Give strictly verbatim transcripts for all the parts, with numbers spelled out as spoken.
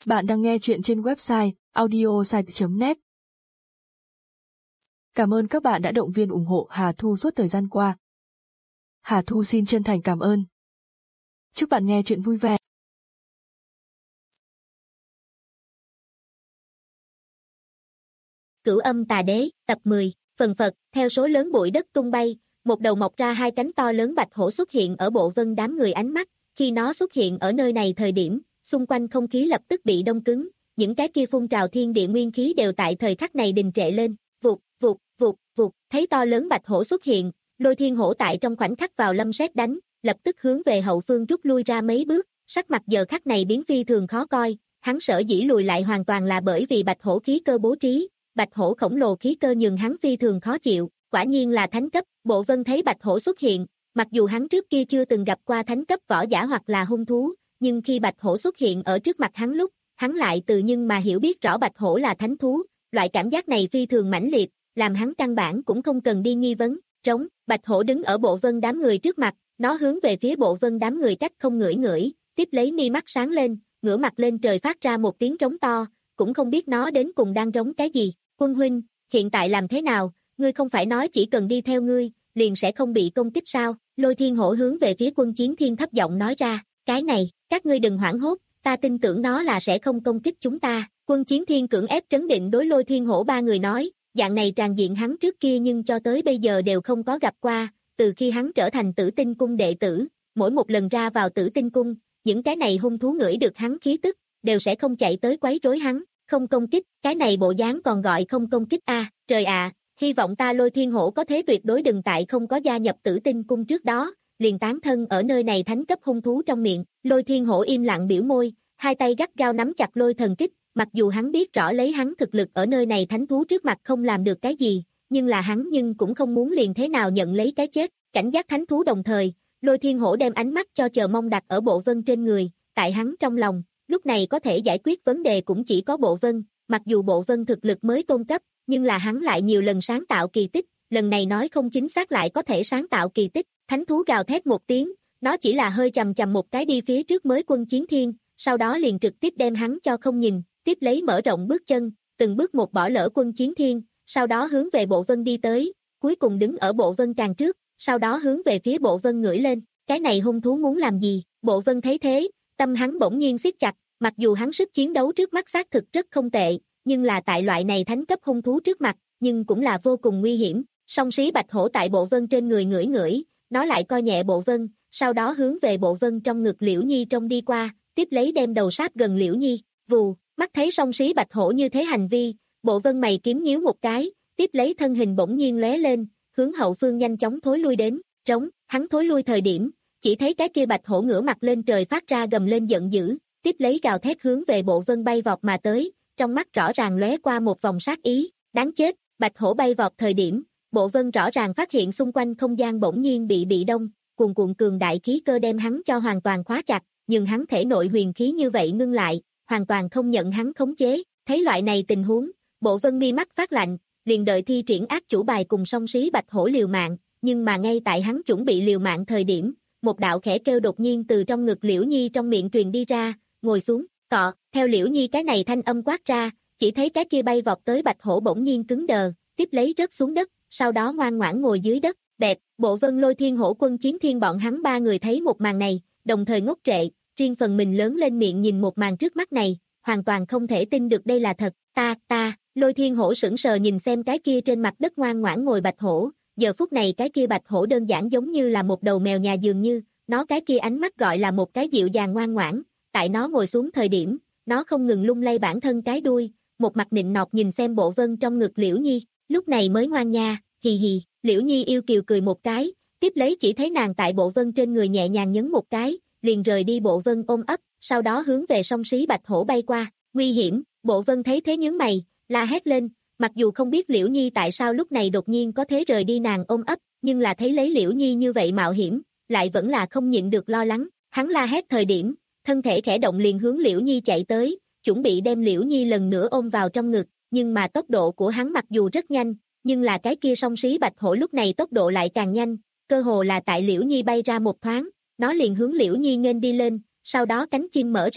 Bạn đang nghe chuyện trên website audiosite chấm net. Cảm ơn các bạn đã động viên ủng hộ Hà Thu suốt thời gian qua. Hà Thu xin chân thành cảm ơn. Chúc bạn nghe chuyện vui vẻ. Cửu âm tà đế, tập mười, phần phật, theo số lớn bụi đất tung bay, một đầu mọc ra hai cánh to lớn bạch hổ xuất hiện ở bộ vân đám người ánh mắt, khi nó xuất hiện ở nơi này thời điểm, xung quanh không khí lập tức bị đông cứng, những cái kia phun trào thiên địa nguyên khí đều tại thời khắc này đình trệ lên, vụt, vụt, vụt, vụt, thấy to lớn bạch hổ xuất hiện, Lôi Thiên Hổ tại trong khoảnh khắc vào lâm sét đánh, lập tức hướng về hậu phương rút lui ra mấy bước, sắc mặt giờ khắc này biến phi thường khó coi, hắn sở dĩ lùi lại hoàn toàn là bởi vì bạch hổ khí cơ bố trí. Bạch hổ khổng lồ khí cơ nhường hắn phi thường khó chịu, quả nhiên là thánh cấp. Bộ Vân thấy bạch hổ xuất hiện, mặc dù hắn trước kia chưa từng gặp qua thánh cấp võ giả hoặc là hung thú, nhưng khi bạch hổ xuất hiện ở trước mặt hắn lúc, hắn lại tự nhưng mà hiểu biết rõ bạch hổ là thánh thú, loại cảm giác này phi thường mãnh liệt, làm hắn căn bản cũng không cần đi nghi vấn. Trống, bạch hổ đứng ở Bộ Vân đám người trước mặt, nó hướng về phía Bộ Vân đám người cách không ngửi ngửi, tiếp lấy mi mắt sáng lên, ngửa mặt lên trời phát ra một tiếng trống to, cũng không biết nó đến cùng đang trống cái gì. Quân huynh, hiện tại làm thế nào, ngươi không phải nói chỉ cần đi theo ngươi, liền sẽ không bị công kích sao? Lôi Thiên Hổ hướng về phía Quân Chiến Thiên thấp giọng nói ra, cái này, các ngươi đừng hoảng hốt, ta tin tưởng nó là sẽ không công kích chúng ta. Quân Chiến Thiên cưỡng ép trấn định đối Lôi Thiên Hổ ba người nói, dạng này tràn diện hắn trước kia nhưng cho tới bây giờ đều không có gặp qua, từ khi hắn trở thành Tử Tinh Cung đệ tử, mỗi một lần ra vào Tử Tinh Cung, những cái này hung thú ngửi được hắn khí tức, đều sẽ không chạy tới quấy rối hắn. Không công kích, cái này bộ dáng còn gọi không công kích a à, trời ạ, à, hy vọng ta Lôi Thiên Hổ có thế tuyệt đối đừng tại không có gia nhập Tử Tinh Cung trước đó, liền tán thân ở nơi này thánh cấp hung thú trong miệng. Lôi Thiên Hổ im lặng biểu môi, hai tay gắt gao nắm chặt lôi thần kích, mặc dù hắn biết rõ lấy hắn thực lực ở nơi này thánh thú trước mặt không làm được cái gì, nhưng là hắn nhưng cũng không muốn liền thế nào nhận lấy cái chết, cảnh giác thánh thú đồng thời, Lôi Thiên Hổ đem ánh mắt cho chờ mong đặt ở Bộ Vân trên người, tại hắn trong lòng. Lúc này có thể giải quyết vấn đề cũng chỉ có Bộ Vân, mặc dù Bộ Vân thực lực mới tôn cấp, nhưng là hắn lại nhiều lần sáng tạo kỳ tích, lần này nói không chính xác lại có thể sáng tạo kỳ tích. Thánh thú gào thét một tiếng, nó chỉ là hơi chầm chầm một cái đi phía trước mới Quân Chiến Thiên, sau đó liền trực tiếp đem hắn cho không nhìn, tiếp lấy mở rộng bước chân, từng bước một bỏ lỡ Quân Chiến Thiên, sau đó hướng về Bộ Vân đi tới, cuối cùng đứng ở Bộ Vân càng trước, sau đó hướng về phía Bộ Vân ngửi lên, cái này hung thú muốn làm gì? Bộ Vân thấy thế, tâm hắn bỗng nhiên siết chặt, mặc dù hắn sức chiến đấu trước mắt xác thực rất không tệ, nhưng là tại loại này thánh cấp hung thú trước mặt, nhưng cũng là vô cùng nguy hiểm. Song xí bạch hổ tại Bộ Vân trên người ngửi ngửi, nó lại coi nhẹ Bộ Vân, sau đó hướng về Bộ Vân trong ngực Liễu Nhi trông đi qua, tiếp lấy đem đầu sát gần Liễu Nhi. Vù, mắt thấy song xí bạch hổ như thế hành vi, Bộ Vân mày kiếm nhíu một cái, tiếp lấy thân hình bỗng nhiên lóe lên, hướng hậu phương nhanh chóng thối lui đến. Trống, hắn thối lui thời điểm, chỉ thấy cái kia bạch hổ ngửa mặt lên trời phát ra gầm lên giận dữ, tiếp lấy gào thét hướng về Bộ Vân bay vọt mà tới, trong mắt rõ ràng lóe qua một vòng sát ý, đáng chết. Bạch hổ bay vọt thời điểm, Bộ Vân rõ ràng phát hiện xung quanh không gian bỗng nhiên bị bị đông, cuồn cuộn cường đại khí cơ đem hắn cho hoàn toàn khóa chặt, nhưng hắn thể nội huyền khí như vậy ngưng lại, hoàn toàn không nhận hắn khống chế. Thấy loại này tình huống, Bộ Vân mi mắt phát lạnh, liền đợi thi triển ác chủ bài cùng song xí bạch hổ liều mạng, nhưng mà ngay tại hắn chuẩn bị liều mạng thời điểm, một đạo khẽ kêu đột nhiên từ trong ngực Liễu Nhi trong miệng truyền đi ra, ngồi xuống, cọ, theo Liễu Nhi cái này thanh âm quát ra, chỉ thấy cái kia bay vọt tới bạch hổ bỗng nhiên cứng đờ, tiếp lấy rớt xuống đất, sau đó ngoan ngoãn ngồi dưới đất. Đẹp, Bộ Vân Lôi Thiên Hổ Quân Chiến Thiên bọn hắn ba người thấy một màn này, đồng thời ngốc trệ, riêng phần mình lớn lên miệng nhìn một màn trước mắt này, hoàn toàn không thể tin được đây là thật. Ta, ta, Lôi Thiên Hổ sững sờ nhìn xem cái kia trên mặt đất ngoan ngoãn ngồi bạch hổ, giờ phút này cái kia bạch hổ đơn giản giống như là một đầu mèo nhà dường như, nó cái kia ánh mắt gọi là một cái dịu dàng ngoan ngoãn, tại nó ngồi xuống thời điểm, nó không ngừng lung lay bản thân cái đuôi, một mặt nịnh nọt nhìn xem Bộ Vân trong ngực Liễu Nhi, lúc này mới ngoan nha, hì hì. Liễu Nhi yêu kiều cười một cái, tiếp lấy chỉ thấy nàng tại Bộ Vân trên người nhẹ nhàng nhấn một cái, liền rời đi Bộ Vân ôm ấp, sau đó hướng về song xí bạch hổ bay qua. Nguy hiểm. Bộ Vân thấy thế nhướng mày, la hét lên, mặc dù không biết Liễu Nhi tại sao lúc này đột nhiên có thế rời đi nàng ôm ấp, nhưng là thấy lấy Liễu Nhi như vậy mạo hiểm, lại vẫn là không nhịn được lo lắng. Hắn la hét thời điểm, thân thể khẽ động liền hướng Liễu Nhi chạy tới, chuẩn bị đem Liễu Nhi lần nữa ôm vào trong ngực, nhưng mà tốc độ của hắn mặc dù rất nhanh, nhưng là cái kia song xí bạch hổ lúc này tốc độ lại càng nhanh, cơ hồ là tại Liễu Nhi bay ra một thoáng, nó liền hướng Liễu Nhi nghênh đi lên, sau đó cánh chim mở ra,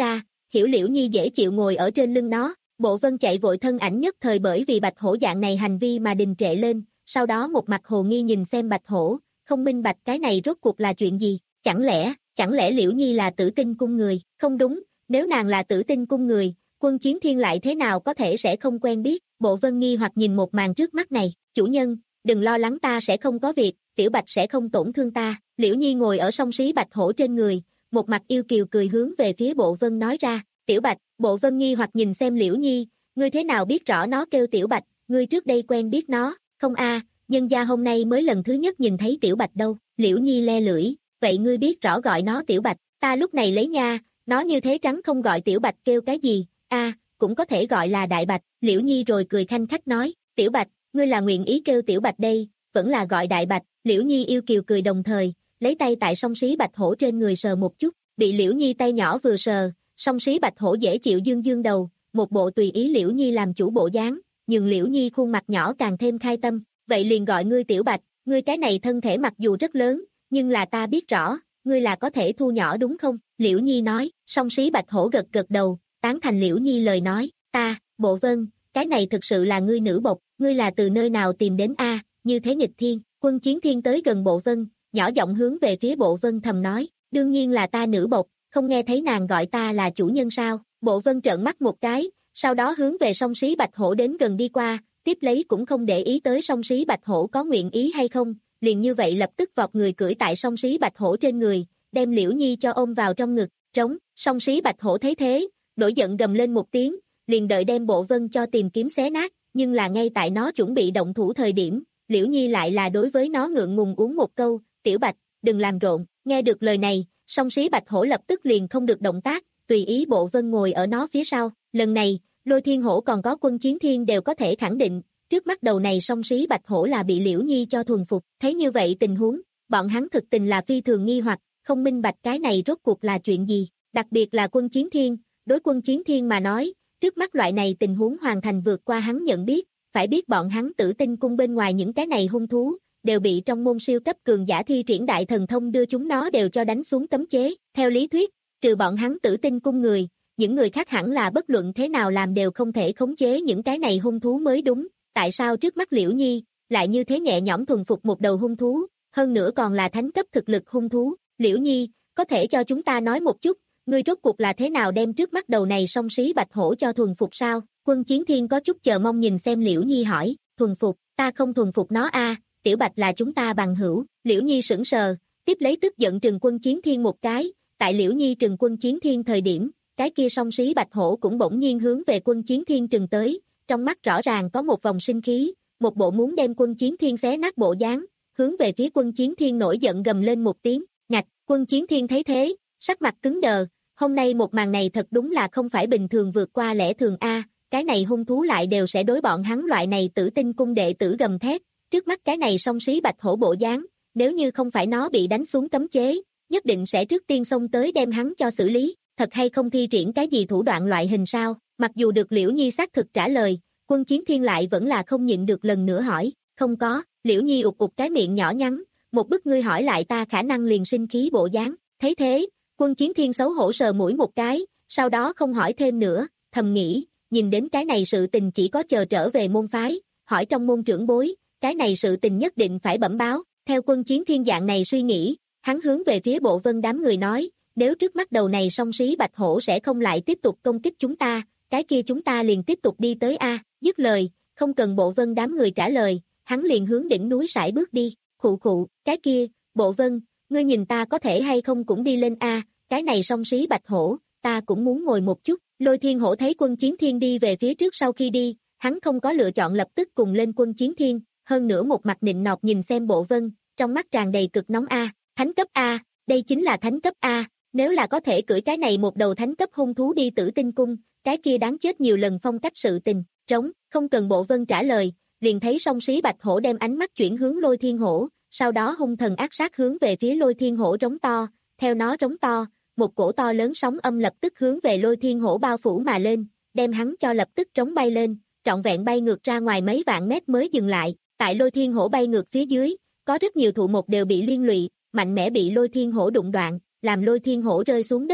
hiểu Liễu Nhi dễ chịu ngồi ở trên lưng nó. Bộ Vân chạy vội thân ảnh nhất thời bởi vì Bạch Hổ dạng này hành vi mà đình trệ lên, sau đó một mặt hồ nghi nhìn xem Bạch Hổ, không minh bạch cái này rốt cuộc là chuyện gì, chẳng lẽ, chẳng lẽ Liễu Nhi là Tử Tinh cung người, không đúng, nếu nàng là Tử Tinh cung người, Quân Chiến Thiên lại thế nào có thể sẽ không quen biết. Bộ Vân nghi hoặc nhìn một màn trước mắt này, chủ nhân, đừng lo lắng, ta sẽ không có việc, Tiểu Bạch sẽ không tổn thương ta. Liễu Nhi ngồi ở song xí Bạch Hổ trên người, một mặt yêu kiều cười hướng về phía Bộ Vân nói ra. Tiểu Bạch, Bộ Vân nghi hoặc nhìn xem Liễu Nhi, ngươi thế nào biết rõ nó kêu Tiểu Bạch, ngươi trước đây quen biết nó, không a, nhân gia hôm nay mới lần thứ nhất nhìn thấy Tiểu Bạch đâu. Liễu Nhi le lưỡi, vậy ngươi biết rõ gọi nó Tiểu Bạch, ta lúc này lấy nha, nó như thế trắng không gọi Tiểu Bạch kêu cái gì, a, cũng có thể gọi là Đại Bạch. Liễu Nhi rồi cười khanh khách nói, Tiểu Bạch, ngươi là nguyện ý kêu Tiểu Bạch đây, vẫn là gọi Đại Bạch. Liễu Nhi yêu kiều cười đồng thời, lấy tay tại song xí Bạch Hổ trên người sờ một chút, bị Liễu Nhi tay nhỏ vừa sờ, song xí Bạch Hổ dễ chịu dương dương đầu, một bộ tùy ý Liễu Nhi làm chủ bộ dáng, nhưng Liễu Nhi khuôn mặt nhỏ càng thêm khai tâm, vậy liền gọi ngươi Tiểu Bạch, ngươi cái này thân thể mặc dù rất lớn, nhưng là ta biết rõ, ngươi là có thể thu nhỏ đúng không? Liễu Nhi nói. Song xí Bạch Hổ gật gật đầu, tán thành Liễu Nhi lời nói, ta, Bộ Vân, cái này thực sự là ngươi nữ bộc, ngươi là từ nơi nào tìm đến a, như thế nghịch thiên. Quân Chiến Thiên tới gần Bộ Vân, nhỏ giọng hướng về phía Bộ Vân thầm nói, đương nhiên là ta nữ bộc, không nghe thấy nàng gọi ta là chủ nhân sao? Bộ Vân trợn mắt một cái, sau đó hướng về song xí Bạch Hổ đến gần đi qua, tiếp lấy cũng không để ý tới song xí Bạch Hổ có nguyện ý hay không, liền như vậy lập tức vọt người cưỡi tại song xí Bạch Hổ trên người, đem Liễu Nhi cho ôm vào trong ngực, trống. Song xí Bạch Hổ thấy thế, nổi giận gầm lên một tiếng, liền đợi đem Bộ Vân cho tìm kiếm xé nát, nhưng là ngay tại nó chuẩn bị động thủ thời điểm, Liễu Nhi lại là đối với nó ngượng ngùng uống một câu, Tiểu Bạch, đừng làm rộn. Nghe được lời này, song xí Bạch Hổ lập tức liền không được động tác, tùy ý Bộ Vân ngồi ở nó phía sau. Lần này, Lôi Thiên Hổ còn có Quân Chiến Thiên đều có thể khẳng định, trước mắt đầu này song xí Bạch Hổ là bị Liễu Nhi cho thuần phục. Thấy như vậy tình huống, bọn hắn thực tình là phi thường nghi hoặc, không minh bạch cái này rốt cuộc là chuyện gì. Đặc biệt là Quân Chiến Thiên, đối Quân Chiến Thiên mà nói, trước mắt loại này tình huống hoàn thành vượt qua hắn nhận biết, phải biết bọn hắn Tử Tinh cung bên ngoài những cái này hung thú, đều bị trong môn siêu cấp cường giả thi triển đại thần thông đưa chúng nó đều cho đánh xuống cấm chế. Theo lý thuyết, trừ bọn hắn Tử Tinh cung người, những người khác hẳn là bất luận thế nào làm đều không thể khống chế những cái này hung thú mới đúng. Tại sao trước mắt Liễu Nhi lại như thế nhẹ nhõm thuần phục một đầu hung thú, hơn nữa còn là thánh cấp thực lực hung thú? Liễu Nhi, có thể cho chúng ta nói một chút, ngươi rốt cuộc là thế nào đem trước mắt đầu này song xí Bạch Hổ cho thuần phục sao? Quân Chiến Thiên có chút chờ mong nhìn xem Liễu Nhi hỏi, thuần phục, ta không thuần phục nó a, Tiểu Bạch là chúng ta bằng hữu. Liễu Nhi sững sờ, tiếp lấy tức giận trừng Quân Chiến Thiên một cái, tại Liễu Nhi trừng Quân Chiến Thiên thời điểm, cái kia song xí Bạch Hổ cũng bỗng nhiên hướng về Quân Chiến Thiên trừng tới, trong mắt rõ ràng có một vòng sinh khí, một bộ muốn đem Quân Chiến Thiên xé nát bộ dáng, hướng về phía Quân Chiến Thiên nổi giận gầm lên một tiếng, ngạch. Quân Chiến Thiên thấy thế, sắc mặt cứng đờ, hôm nay một màn này thật đúng là không phải bình thường vượt qua lẽ thường a, cái này hung thú lại đều sẽ đối bọn hắn loại này Tử Tinh cung đệ tử gầm thét, trước mắt cái này song xí Bạch Hổ bộ dáng, nếu như không phải nó bị đánh xuống cấm chế, nhất định sẽ trước tiên xông tới đem hắn cho xử lý, thật hay không thi triển cái gì thủ đoạn loại hình sao? Mặc dù được Liễu Nhi xác thực trả lời, Quân Chiến Thiên lại vẫn là không nhịn được lần nữa hỏi, không có. Liễu Nhi ụt ụt cái miệng nhỏ nhắn, một bức ngươi hỏi lại ta khả năng liền sinh khí bộ dáng. Thấy thế, Quân Chiến Thiên xấu hổ sờ mũi một cái, sau đó không hỏi thêm nữa, thầm nghĩ, nhìn đến cái này sự tình chỉ có chờ trở về môn phái, hỏi trong môn trưởng bối, cái này sự tình nhất định phải bẩm báo. Theo Quân Chiến Thiên dạng này suy nghĩ, hắn hướng về phía Bộ Vân đám người nói, nếu trước mắt đầu này song xí Bạch Hổ sẽ không lại tiếp tục công kích chúng ta, cái kia chúng ta liền tiếp tục đi tới a. Dứt lời, không cần Bộ Vân đám người trả lời, hắn liền hướng đỉnh núi sải bước đi. Khụ khụ, cái kia, Bộ Vân, ngươi nhìn ta có thể hay không cũng đi lên a, cái này song xí Bạch Hổ, ta cũng muốn ngồi một chút. Lôi Thiên Hổ thấy Quân Chiến Thiên đi về phía trước, sau khi đi, hắn không có lựa chọn lập tức cùng lên Quân Chiến Thiên, hơn nữa một mặt nịnh nọt nhìn xem Bộ Vân, trong mắt tràn đầy cực nóng a, thánh cấp a, đây chính là thánh cấp a, nếu là có thể cưỡi cái này một đầu thánh cấp hung thú đi Tử Tinh cung, cái kia đáng chết nhiều lần phong cách sự tình. Trống, không cần Bộ Vân trả lời, liền thấy song xí Bạch Hổ đem ánh mắt chuyển hướng Lôi Thiên Hổ, sau đó hung thần ác sát hướng về phía Lôi Thiên Hổ rống to, theo nó rống to, một cổ to lớn sóng âm lập tức hướng về Lôi Thiên Hổ bao phủ mà lên, đem hắn cho lập tức trống bay lên, trọn vẹn bay ngược ra ngoài mấy vạn mét mới dừng lại. Tại Lôi Thiên Hổ bay ngược phía dưới, có rất nhiều thụ một đều bị liên lụy, mạnh mẽ bị Lôi Thiên Hổ đụng đoạn, làm Lôi Thiên Hổ rơi xuống đất lúc,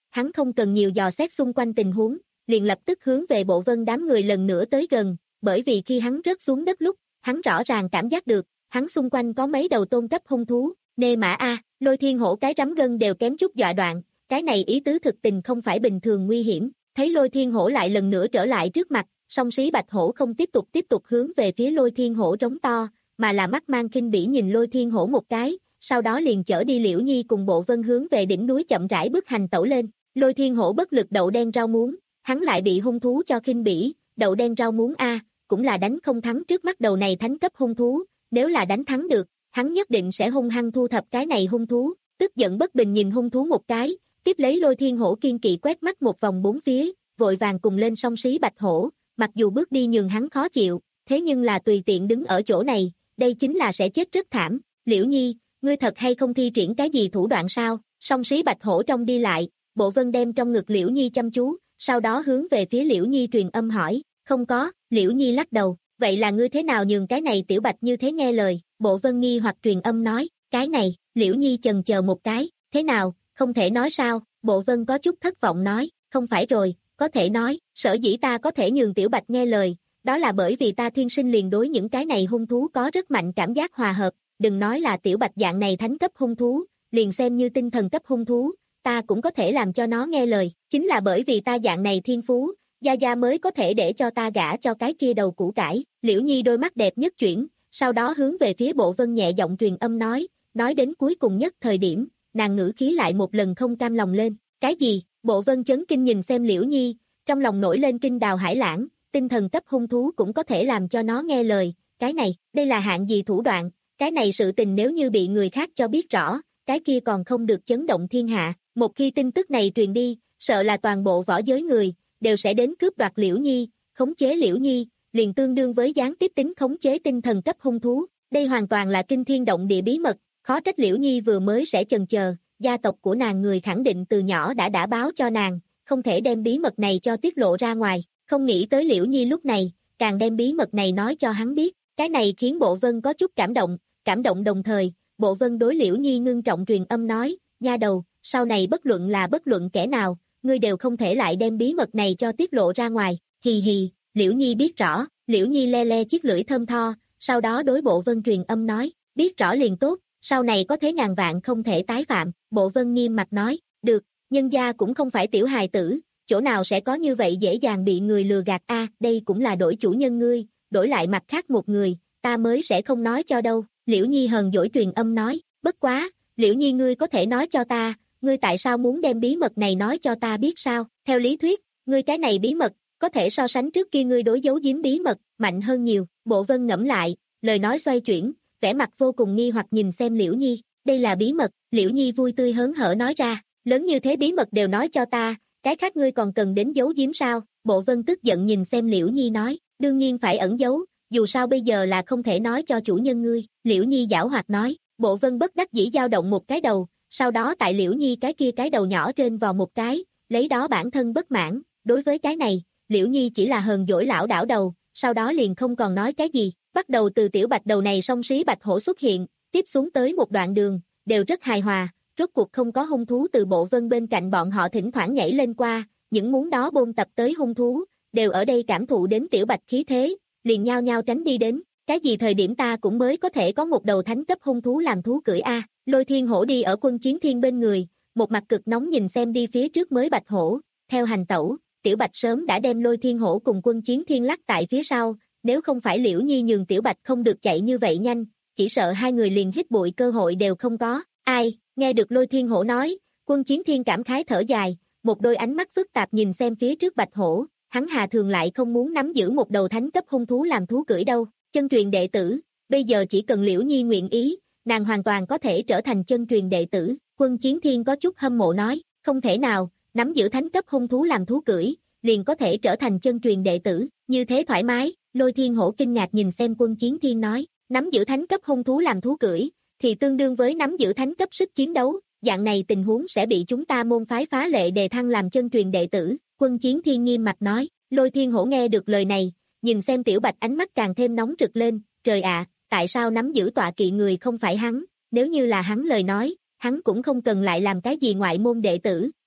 hắn không cần nhiều dò xét xung quanh tình huống, liền lập tức hướng về Bộ Vân đám người lần nữa tới gần, bởi vì khi hắn rớt xuống đất lúc, hắn rõ ràng cảm giác được, hắn xung quanh có mấy đầu tôn cấp hung thú, nê mã a, Lôi Thiên Hổ cái rắm gân đều kém chút dọa đoạn, cái này ý tứ thực tình không phải bình thường nguy hiểm, thấy Lôi Thiên Hổ lại lần nữa trở lại trước mặt, song sĩ Bạch Hổ không tiếp tục tiếp tục hướng về phía Lôi Thiên Hổ trống to, mà là mắt mang khinh bỉ nhìn Lôi Thiên Hổ một cái, sau đó liền chở đi Liễu Nhi cùng Bộ Vân hướng về đỉnh núi chậm rãi bước hành tẩu lên. Lôi Thiên Hổ bất lực đậu đen rau muống, hắn lại bị hung thú cho khinh bỉ, đậu đen rau muống a, cũng là đánh không thắng trước mắt đầu này thánh cấp hung thú, nếu là đánh thắng được, hắn nhất định sẽ hung hăng thu thập cái này hung thú, tức giận bất bình nhìn hung thú một cái, tiếp lấy Lôi Thiên Hổ kiên kỵ quét mắt một vòng bốn phía, vội vàng cùng lên song sĩ Bạch Hổ, mặc dù bước đi nhường hắn khó chịu, thế nhưng là tùy tiện đứng ở chỗ này, đây chính là sẽ chết rất thảm. Liễu Nhi, ngươi thật hay không thi triển cái gì thủ đoạn sao? Song sĩ Bạch Hổ trong đi lại, Bộ Vân đem trong ngực Liễu Nhi chăm chú, sau đó hướng về phía Liễu Nhi truyền âm hỏi, không có, Liễu Nhi lắc đầu, vậy là ngươi thế nào nhường cái này tiểu Bạch như thế nghe lời? Bộ Vân nghi hoặc truyền âm nói, cái này, Liễu Nhi chần chờ một cái, thế nào, không thể nói sao? Bộ Vân có chút thất vọng nói, không phải rồi, có thể nói, sở dĩ ta có thể nhường tiểu Bạch nghe lời, đó là bởi vì ta thiên sinh liền đối những cái này hung thú có rất mạnh cảm giác hòa hợp, đừng nói là tiểu Bạch dạng này thánh cấp hung thú, liền xem như tinh thần cấp hung thú, ta cũng có thể làm cho nó nghe lời, chính là bởi vì ta dạng này thiên phú, Gia Gia mới có thể để cho ta gả cho cái kia đầu củ cải. Liễu Nhi đôi mắt đẹp nhất chuyển, sau đó hướng về phía Bộ Vân nhẹ giọng truyền âm nói, nói đến cuối cùng nhất thời điểm, nàng ngữ khí lại một lần không cam lòng lên, cái gì? Bộ Vân chấn kinh nhìn xem Liễu Nhi, trong lòng nổi lên kinh đào hải lãng, tinh thần cấp hung thú cũng có thể làm cho nó nghe lời, cái này, đây là hạng gì thủ đoạn, cái này sự tình nếu như bị người khác cho biết rõ, cái kia còn không được chấn động thiên hạ, một khi tin tức này truyền đi, sợ là toàn bộ võ giới người, đều sẽ đến cướp đoạt Liễu Nhi, khống chế Liễu Nhi, liền tương đương với gián tiếp tính khống chế tinh thần cấp hung thú, đây hoàn toàn là kinh thiên động địa bí mật, khó trách Liễu Nhi vừa mới sẽ chần chờ, gia tộc của nàng người khẳng định từ nhỏ đã đã báo cho nàng, không thể đem bí mật này cho tiết lộ ra ngoài, không nghĩ tới Liễu Nhi lúc này, càng đem bí mật này nói cho hắn biết, cái này khiến Bộ Vân có chút cảm động, cảm động đồng thời, Bộ Vân đối Liễu Nhi ngưng trọng truyền âm nói, nha đầu, sau này bất luận là bất luận kẻ nào, ngươi đều không thể lại đem bí mật này cho tiết lộ ra ngoài, hì hì, Liễu Nhi biết rõ, Liễu Nhi le le chiếc lưỡi thơm tho, sau đó đối Bộ Vân truyền âm nói, biết rõ liền tốt, sau này có thế ngàn vạn không thể tái phạm, Bộ Vân nghiêm mặt nói, được, nhân gia cũng không phải tiểu hài tử, chỗ nào sẽ có như vậy dễ dàng bị người lừa gạt a, đây cũng là đổi chủ nhân ngươi, đổi lại mặt khác một người, ta mới sẽ không nói cho đâu, Liễu Nhi hờn dỗi truyền âm nói, bất quá, Liễu Nhi ngươi có thể nói cho ta, ngươi tại sao muốn đem bí mật này nói cho ta biết sao, theo lý thuyết, ngươi cái này bí mật, có thể so sánh trước kia ngươi đối giấu giếm bí mật, mạnh hơn nhiều, Bộ Vân ngẫm lại, lời nói xoay chuyển, vẻ mặt vô cùng nghi hoặc nhìn xem Liễu Nhi, đây là bí mật, Liễu Nhi vui tươi hớn hở nói ra, lớn như thế bí mật đều nói cho ta, cái khác ngươi còn cần đến giấu giếm sao, Bộ Vân tức giận nhìn xem Liễu Nhi nói, đương nhiên phải ẩn giấu, dù sao bây giờ là không thể nói cho chủ nhân ngươi, Liễu Nhi giảo hoạt nói, Bộ Vân bất đắc dĩ dao động một cái đầu, sau đó tại Liễu Nhi cái kia cái đầu nhỏ trên vò một cái, lấy đó bản thân bất mãn, đối với cái này, Liễu Nhi chỉ là hờn dỗi lão đảo đầu, sau đó liền không còn nói cái gì, bắt đầu từ tiểu Bạch đầu này song sĩ Bạch Hổ xuất hiện, tiếp xuống tới một đoạn đường, đều rất hài hòa, rốt cuộc không có hung thú từ Bộ Vân bên cạnh bọn họ thỉnh thoảng nhảy lên qua, những muốn đó bôn tập tới hung thú, đều ở đây cảm thụ đến tiểu Bạch khí thế, liền nhao nhao tránh đi đến, cái gì thời điểm ta cũng mới có thể có một đầu thánh cấp hung thú làm thú cưỡi a. Lôi Thiên Hổ đi ở Quân Chiến Thiên bên người, một mặt cực nóng nhìn xem đi phía trước mới Bạch Hổ, theo hành tẩu, tiểu Bạch sớm đã đem Lôi Thiên Hổ cùng Quân Chiến Thiên lắc tại phía sau, nếu không phải Liễu Nhi nhường tiểu Bạch không được chạy như vậy nhanh, chỉ sợ hai người liền hít bụi cơ hội đều không có. Ai, nghe được Lôi Thiên Hổ nói, Quân Chiến Thiên cảm khái thở dài, một đôi ánh mắt phức tạp nhìn xem phía trước Bạch Hổ, hắn hà thường lại không muốn nắm giữ một đầu thánh cấp hung thú làm thú cưỡi đâu, chân truyền đệ tử, bây giờ chỉ cần Liễu Nhi nguyện ý, nàng hoàn toàn có thể trở thành chân truyền đệ tử. Quân Chiến Thiên có chút hâm mộ nói, không thể nào, nắm giữ thánh cấp hung thú làm thú cưỡi, liền có thể trở thành chân truyền đệ tử, như thế thoải mái. Lôi Thiên Hổ kinh ngạc nhìn xem Quân Chiến Thiên nói, nắm giữ thánh cấp hung thú làm thú cưỡi, thì tương đương với nắm giữ thánh cấp sức chiến đấu, dạng này tình huống sẽ bị chúng ta môn phái phá lệ đề thăng làm chân truyền đệ tử. Quân Chiến Thiên nghiêm mặt nói, Lôi Thiên Hổ nghe được lời này, nhìn xem tiểu Bạch ánh mắt càng thêm nóng rực lên, trời ạ, tại sao nắm giữ tọa kỵ người không phải hắn, nếu như là hắn lời nói, hắn cũng không cần lại làm cái gì ngoại môn đệ tử,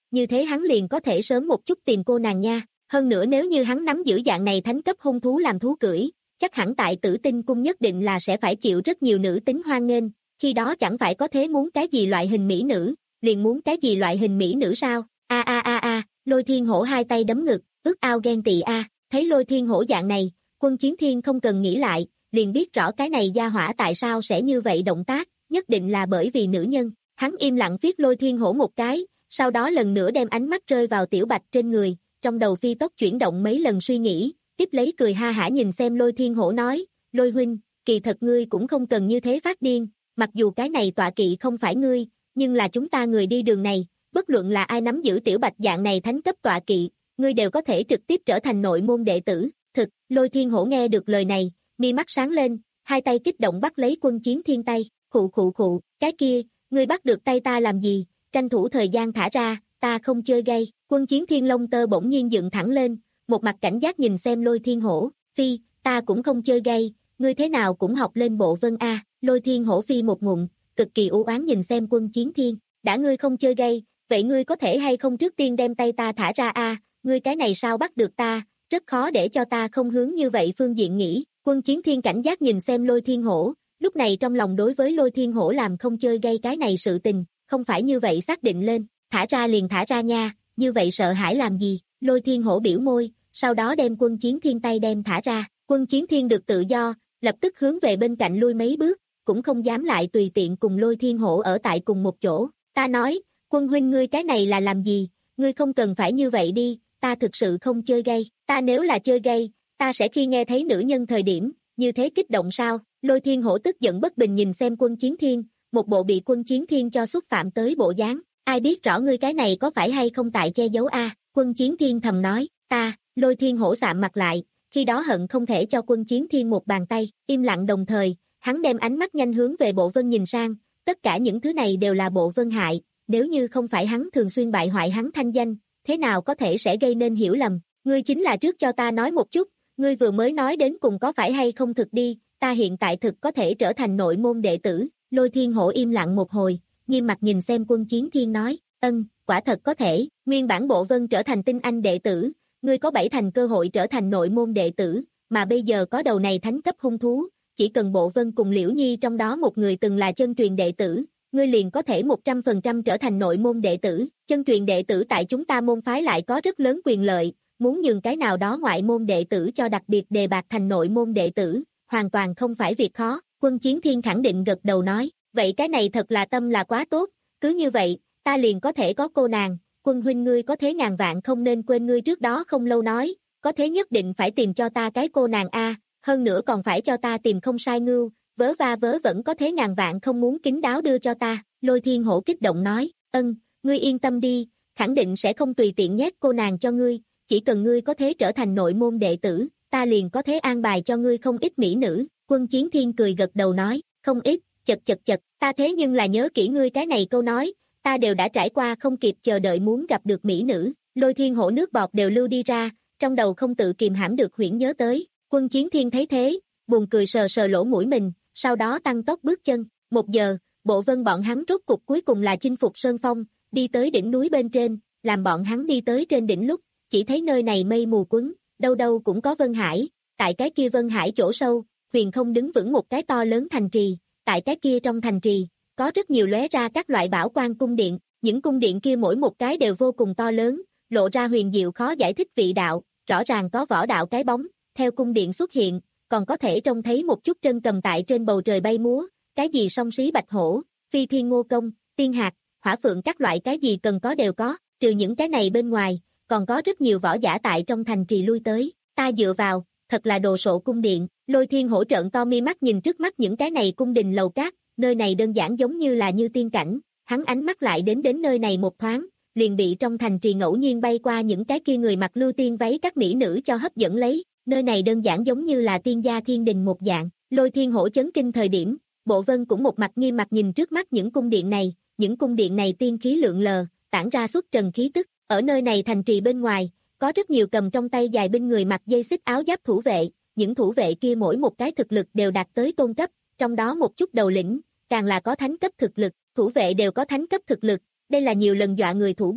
như thế hắn liền có thể sớm một chút tìm cô nàng nha. Hơn nữa nếu như hắn nắm giữ dạng này thánh cấp hung thú làm thú cưỡi, chắc hẳn tại Tử Tinh cung nhất định là sẽ phải chịu rất nhiều nữ tính hoan nghênh, khi đó chẳng phải có thế muốn cái gì loại hình mỹ nữ, liền muốn cái gì loại hình mỹ nữ sao? A a a a, Lôi Thiên Hổ hai tay đấm ngực, ước ao ghen tị a, thấy Lôi Thiên Hổ dạng này, Quân Chiến Thiên không cần nghĩ lại, liền biết rõ cái này gia hỏa tại sao sẽ như vậy động tác, nhất định là bởi vì nữ nhân. Hắn im lặng viết Lôi Thiên Hổ một cái, sau đó lần nữa đem ánh mắt rơi vào Tiểu Bạch trên người, trong đầu phi tốc chuyển động mấy lần suy nghĩ, tiếp lấy cười ha hả nhìn xem Lôi Thiên Hổ nói, Lôi huynh, kỳ thật ngươi cũng không cần như thế phát điên, mặc dù cái này tọa kỵ không phải ngươi, nhưng là chúng ta người đi đường này, bất luận là ai nắm giữ Tiểu Bạch dạng này thánh cấp tọa kỵ, ngươi đều có thể trực tiếp trở thành nội môn đệ tử. Thực, Lôi Thiên Hổ nghe được lời này, mi mắt sáng lên, hai tay kích động bắt lấy Quân Chiến Thiên tay, khụ khụ khụ, cái kia, ngươi bắt được tay ta làm gì, tranh thủ thời gian thả ra, ta không chơi gay. Quân Chiến Thiên lông tơ bỗng nhiên dựng thẳng lên, một mặt cảnh giác nhìn xem Lôi Thiên Hổ, phi, ta cũng không chơi gay, ngươi thế nào cũng học lên bộ vân a. Lôi Thiên Hổ phi một ngụm, cực kỳ u oán nhìn xem Quân Chiến Thiên, đã ngươi không chơi gay, vậy ngươi có thể hay không trước tiên đem tay ta thả ra a, ngươi cái này sao bắt được ta, rất khó để cho ta không hướng như vậy phương diện nghĩ. Quân Chiến Thiên cảnh giác nhìn xem Lôi Thiên Hổ, lúc này trong lòng đối với Lôi Thiên Hổ làm không chơi gay cái này sự tình, không phải như vậy xác định lên, thả ra liền thả ra nha, như vậy sợ hãi làm gì. Lôi Thiên Hổ biểu môi, sau đó đem Quân Chiến Thiên tay đem thả ra, Quân Chiến Thiên được tự do, lập tức hướng về bên cạnh lui mấy bước, cũng không dám lại tùy tiện cùng Lôi Thiên Hổ ở tại cùng một chỗ. Ta nói, Quân huynh ngươi cái này là làm gì, ngươi không cần phải như vậy đi, ta thực sự không chơi gay, ta nếu là chơi gay, ta sẽ khi nghe thấy nữ nhân thời điểm, như thế kích động sao? Lôi Thiên Hổ tức giận bất bình nhìn xem Quân Chiến Thiên, một bộ bị Quân Chiến Thiên cho xúc phạm tới bộ dáng, ai biết rõ ngươi cái này có phải hay không tại che giấu a? Quân Chiến Thiên thầm nói, ta. Lôi Thiên Hổ sạm mặt lại, khi đó hận không thể cho Quân Chiến Thiên một bàn tay, im lặng đồng thời, hắn đem ánh mắt nhanh hướng về Bộ Vân nhìn sang, tất cả những thứ này đều là Bộ Vân hại, nếu như không phải hắn thường xuyên bại hoại hắn thanh danh, thế nào có thể sẽ gây nên hiểu lầm, ngươi chính là trước cho ta nói một chút, ngươi vừa mới nói đến cùng có phải hay không thực đi, ta hiện tại thực có thể trở thành nội môn đệ tử. Lôi Thiên Hổ im lặng một hồi, nghiêm mặt nhìn xem Quân Chiến Thiên nói, ân, quả thật có thể, nguyên bản Bộ Vân trở thành tinh anh đệ tử, ngươi có bảy thành cơ hội trở thành nội môn đệ tử, mà bây giờ có đầu này thánh cấp hung thú, chỉ cần Bộ Vân cùng Liễu Nhi trong đó một người từng là chân truyền đệ tử, ngươi liền có thể một trăm phần trăm trở thành nội môn đệ tử, chân truyền đệ tử tại chúng ta môn phái lại có rất lớn quyền lợi, muốn nhường cái nào đó ngoại môn đệ tử cho đặc biệt đề bạt thành nội môn đệ tử, hoàn toàn không phải việc khó. Quân Chiến Thiên khẳng định gật đầu nói, vậy cái này thật là tâm là quá tốt, cứ như vậy, ta liền có thể có cô nàng. Quân huynh ngươi có thế ngàn vạn không nên quên ngươi trước đó không lâu nói, có thế nhất định phải tìm cho ta cái cô nàng a, hơn nữa còn phải cho ta tìm không sai ngưu, vớ va vớ vẫn có thế ngàn vạn không muốn kín đáo đưa cho ta. Lôi Thiên Hổ kích động nói, ân, ngươi yên tâm đi, khẳng định sẽ không tùy tiện nhét cô nàng cho ngươi, chỉ cần ngươi có thế trở thành nội môn đệ tử, ta liền có thế an bài cho ngươi không ít mỹ nữ. Quân Chiến Thiên cười gật đầu nói, không ít, chật chật chật, ta thế nhưng là nhớ kỹ ngươi cái này câu nói, ta đều đã trải qua không kịp chờ đợi muốn gặp được mỹ nữ. Lôi Thiên Hổ nước bọt đều lưu đi ra, trong đầu không tự kìm hãm được huyễn nhớ tới. Quân Chiến Thiên thấy thế, buồn cười sờ sờ lỗ mũi mình, sau đó tăng tốc bước chân. Một giờ, Bộ Vân bọn hắn rốt cục cuối cùng là chinh phục sơn phong, đi tới đỉnh núi bên trên, làm bọn hắn đi tới trên đỉnh lúc, chỉ thấy nơi này mây mù quấn, đâu đâu cũng có Vân Hải, tại cái kia Vân Hải chỗ sâu, huyền không đứng vững một cái to lớn thành trì, tại cái kia trong thành trì, có rất nhiều lóe ra các loại bảo quan cung điện, những cung điện kia mỗi một cái đều vô cùng to lớn, lộ ra huyền diệu khó giải thích vị đạo, rõ ràng có võ đạo cái bóng, theo cung điện xuất hiện, còn có thể trông thấy một chút trân cầm tại trên bầu trời bay múa, cái gì song xí bạch hổ, phi thiên ngô công, tiên hạc, hỏa phượng các loại cái gì cần có đều có, trừ những cái này bên ngoài, còn có rất nhiều võ giả tại trong thành trì lui tới, ta dựa vào, thật là đồ sộ cung điện. Lôi Thiên Hổ trợn to mi mắt nhìn trước mắt những cái này cung đình lầu cát, nơi này đơn giản giống như là như tiên cảnh, hắn ánh mắt lại đến đến nơi này một thoáng, liền bị trong thành trì ngẫu nhiên bay qua những cái kia người mặc lưu tiên váy các mỹ nữ cho hấp dẫn lấy, nơi này đơn giản giống như là tiên gia thiên đình một dạng. Lôi Thiên Hổ chấn kinh thời điểm, Bộ Vân cũng một mặt nghiêm mặt nhìn trước mắt những cung điện này, những cung điện này tiên khí lượn lờ, tản ra xuất trần khí tức, ở nơi này thành trì bên ngoài, có rất nhiều cầm trong tay dài binh người mặc dây xích áo giáp thủ vệ, những thủ vệ kia mỗi một cái thực lực đều đạt tới tôn cấp, trong đó một chút đầu lĩnh, càng là có thánh cấp thực lực, thủ vệ đều có thánh cấp thực lực, đây là nhiều lần dọa người thủ bút,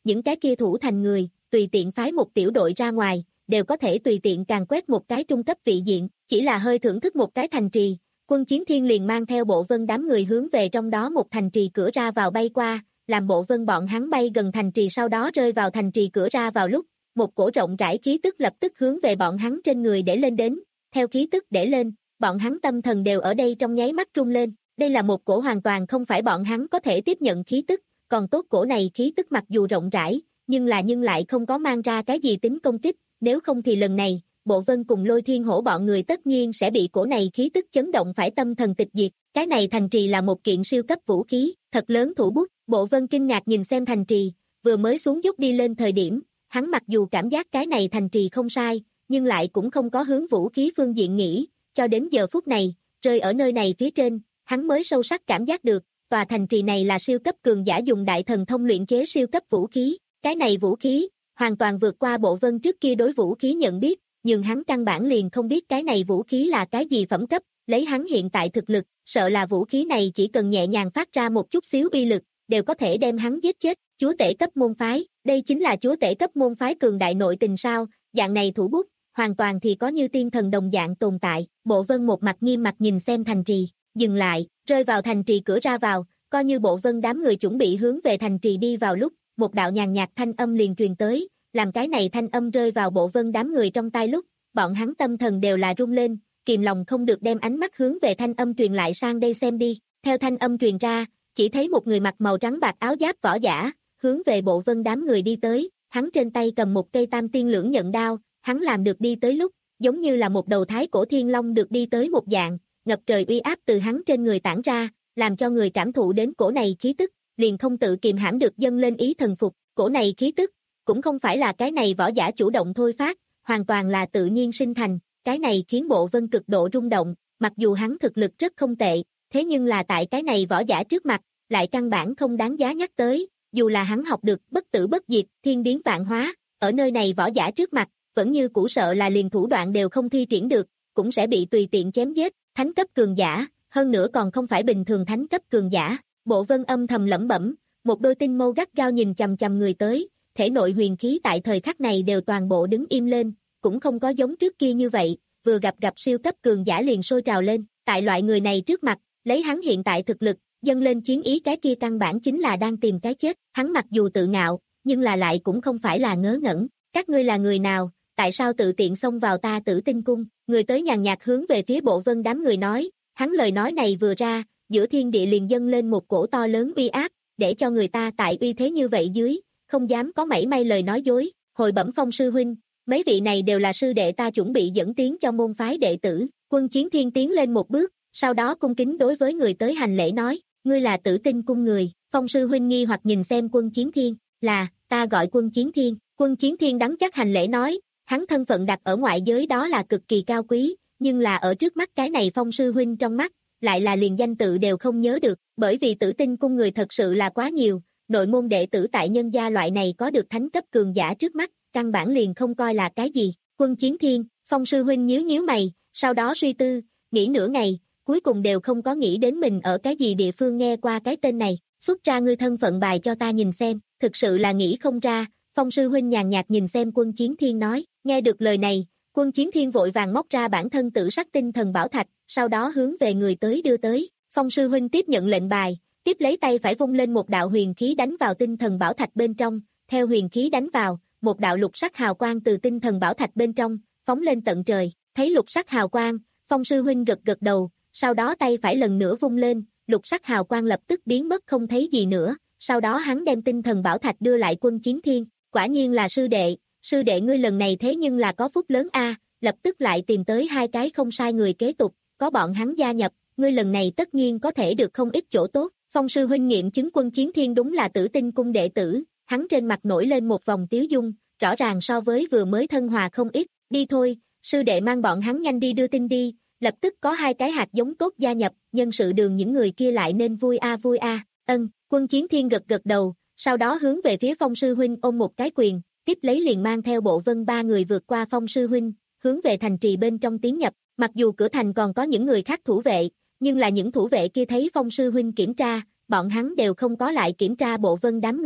những cái kia thủ thành người, tùy tiện phái một tiểu đội ra ngoài, đều có thể tùy tiện càn quét một cái trung cấp vị diện, chỉ là hơi thưởng thức một cái thành trì, Quân Chiến Thiên liền mang theo Bộ Vân đám người hướng về trong đó một thành trì cửa ra vào bay qua, làm Bộ Vân bọn hắn bay gần thành trì sau đó rơi vào thành trì cửa ra vào lúc, một cổ rộng rãi khí tức lập tức hướng về bọn hắn trên người để lên đến, theo khí tức để lên, bọn hắn tâm thần đều ở đây trong nháy mắt rung lên, đây là một cổ hoàn toàn không phải bọn hắn có thể tiếp nhận khí tức, còn tốt cổ này khí tức mặc dù rộng rãi, nhưng là nhưng lại không có mang ra cái gì tính công kích, nếu không thì lần này, Bộ Vân cùng Lôi Thiên Hổ bọn người tất nhiên sẽ bị cổ này khí tức chấn động phải tâm thần tịch diệt, cái này thành trì là một kiện siêu cấp vũ khí, thật lớn thủ bút, Bộ Vân kinh ngạc nhìn xem thành trì, vừa mới xuống dốc đi lên thời điểm, hắn mặc dù cảm giác cái này thành trì không sai, nhưng lại cũng không có hướng vũ khí phương diện nghĩ, cho đến giờ phút này, rơi ở nơi này phía trên, hắn mới sâu sắc cảm giác được, tòa thành trì này là siêu cấp cường giả dùng đại thần thông luyện chế siêu cấp vũ khí, cái này vũ khí, hoàn toàn vượt qua Bộ Vân trước kia đối vũ khí nhận biết, nhưng hắn căn bản liền không biết cái này vũ khí là cái gì phẩm cấp, lấy hắn hiện tại thực lực, sợ là vũ khí này chỉ cần nhẹ nhàng phát ra một chút xíu uy lực, đều có thể đem hắn giết chết, chúa tể cấp môn phái, đây chính là chúa tể cấp môn phái cường đại nội tình sao, dạng này thủ bút, hoàn toàn thì có như tiên thần đồng dạng tồn tại, Bộ Vân một mặt nghiêm mặt nhìn xem thành trì, dừng lại, rơi vào thành trì cửa ra vào, coi như Bộ Vân đám người chuẩn bị hướng về thành trì đi vào lúc, một đạo nhàn nhạt thanh âm liền truyền tới, làm cái này thanh âm rơi vào Bộ Vân đám người trong tai lúc, bọn hắn tâm thần đều là rung lên, kìm lòng không được đem ánh mắt hướng về thanh âm truyền lại sang đây xem đi, theo thanh âm truyền ra, chỉ thấy một người mặc màu trắng bạc áo giáp võ giả, hướng về Bộ Vân đám người đi tới, hắn trên tay cầm một cây tam tiên lưỡng nhận đao, hắn làm được đi tới lúc, giống như là một đầu thái cổ thiên long được đi tới một dạng, ngập trời uy áp từ hắn trên người tản ra, làm cho người cảm thụ đến cổ này khí tức, liền không tự kiềm hãm được dâng lên ý thần phục, cổ này khí tức, cũng không phải là cái này võ giả chủ động thôi phát, hoàn toàn là tự nhiên sinh thành, cái này khiến Bộ Vân cực độ rung động, mặc dù hắn thực lực rất không tệ, thế nhưng là tại cái này võ giả trước mặt, lại căn bản không đáng giá nhắc tới, dù là hắn học được bất tử bất diệt, thiên biến vạn hóa, ở nơi này võ giả trước mặt, vẫn như cũ sợ là liền thủ đoạn đều không thi triển được, cũng sẽ bị tùy tiện chém giết, thánh cấp cường giả, hơn nữa còn không phải bình thường thánh cấp cường giả, Bộ Vân âm thầm lẩm bẩm, một đôi tinh mâu gắt gao nhìn chằm chằm người tới, thể nội huyền khí tại thời khắc này đều toàn bộ đứng im lên, cũng không có giống trước kia như vậy, vừa gặp gặp siêu cấp cường giả liền sôi trào lên, tại loại người này trước mặt, lấy hắn hiện tại thực lực, dâng lên chiến ý cái kia căn bản chính là đang tìm cái chết, hắn mặc dù tự ngạo, nhưng là lại cũng không phải là ngớ ngẩn, các ngươi là người nào, tại sao tự tiện xông vào ta Tử Tinh Cung, người tới nhàn nhạt hướng về phía Bộ Vân đám người nói, hắn lời nói này vừa ra, giữa thiên địa liền dâng lên một cổ to lớn uy áp, để cho người ta tại uy thế như vậy dưới, không dám có mảy may lời nói dối, hồi bẩm Phong sư huynh, mấy vị này đều là sư đệ ta chuẩn bị dẫn tiến cho môn phái đệ tử, Quân Chiến Thiên tiến lên một bước, sau đó cung kính đối với người tới hành lễ nói, ngươi là Tử Tinh Cung người, Phong sư huynh nghi hoặc nhìn xem Quân Chiến Thiên, là, ta gọi Quân Chiến Thiên, Quân Chiến Thiên đắn chắc hành lễ nói, hắn thân phận đặt ở ngoại giới đó là cực kỳ cao quý, nhưng là ở trước mắt cái này Phong sư huynh trong mắt, lại là liền danh tự đều không nhớ được, bởi vì Tử Tinh Cung người thật sự là quá nhiều, nội môn đệ tử tại nhân gia loại này có được thánh cấp cường giả trước mắt, căn bản liền không coi là cái gì, Quân Chiến Thiên, Phong sư huynh nhíu nhíu mày, sau đó suy tư, nghĩ nửa ngày, cuối cùng đều không có nghĩ đến mình ở cái gì địa phương nghe qua cái tên này, xuất ra ngươi thân phận bài cho ta nhìn xem, thực sự là nghĩ không ra, Phong sư huynh nhàn nhạt nhìn xem Quân Chiến Thiên nói, nghe được lời này, Quân Chiến Thiên vội vàng móc ra bản thân tử sắc tinh thần bảo thạch, sau đó hướng về người tới đưa tới, Phong sư huynh tiếp nhận lệnh bài, tiếp lấy tay phải vung lên một đạo huyền khí đánh vào tinh thần bảo thạch bên trong, theo huyền khí đánh vào, một đạo lục sắc hào quang từ tinh thần bảo thạch bên trong, phóng lên tận trời, thấy lục sắc hào quang, Phong sư huynh gật gật đầu, sau đó tay phải lần nữa vung lên, lục sắc hào quang lập tức biến mất không thấy gì nữa, sau đó hắn đem tinh thần bảo thạch đưa lại Quân Chiến Thiên, quả nhiên là sư đệ, sư đệ ngươi lần này thế nhưng là có phúc lớn a, lập tức lại tìm tới hai cái không sai người kế tục, có bọn hắn gia nhập, ngươi lần này tất nhiên có thể được không ít chỗ tốt, Phong sư huynh nghiệm chứng Quân Chiến Thiên đúng là Tử Tinh Cung đệ tử, hắn trên mặt nổi lên một vòng tiếu dung, rõ ràng so với vừa mới thân hòa không ít, đi thôi, sư đệ mang bọn hắn nhanh đi đưa tin đi, lập tức có hai cái hạt giống tốt gia nhập, nhân sự đường những người kia lại nên vui a vui a, ân, Quân Chiến Thiên gật gật đầu, sau đó hướng về phía Phong sư huynh ôm một cái quyền, tiếp lấy liền mang theo Bộ Vân ba người vượt qua Phong sư huynh, hướng về thành trì bên trong tiến nhập, mặc dù cửa thành còn có những người khác thủ vệ, nhưng là những thủ vệ kia thấy Phong sư huynh kiểm tra, bọn hắn đều không có lại kiểm tra Bộ Vân đám người,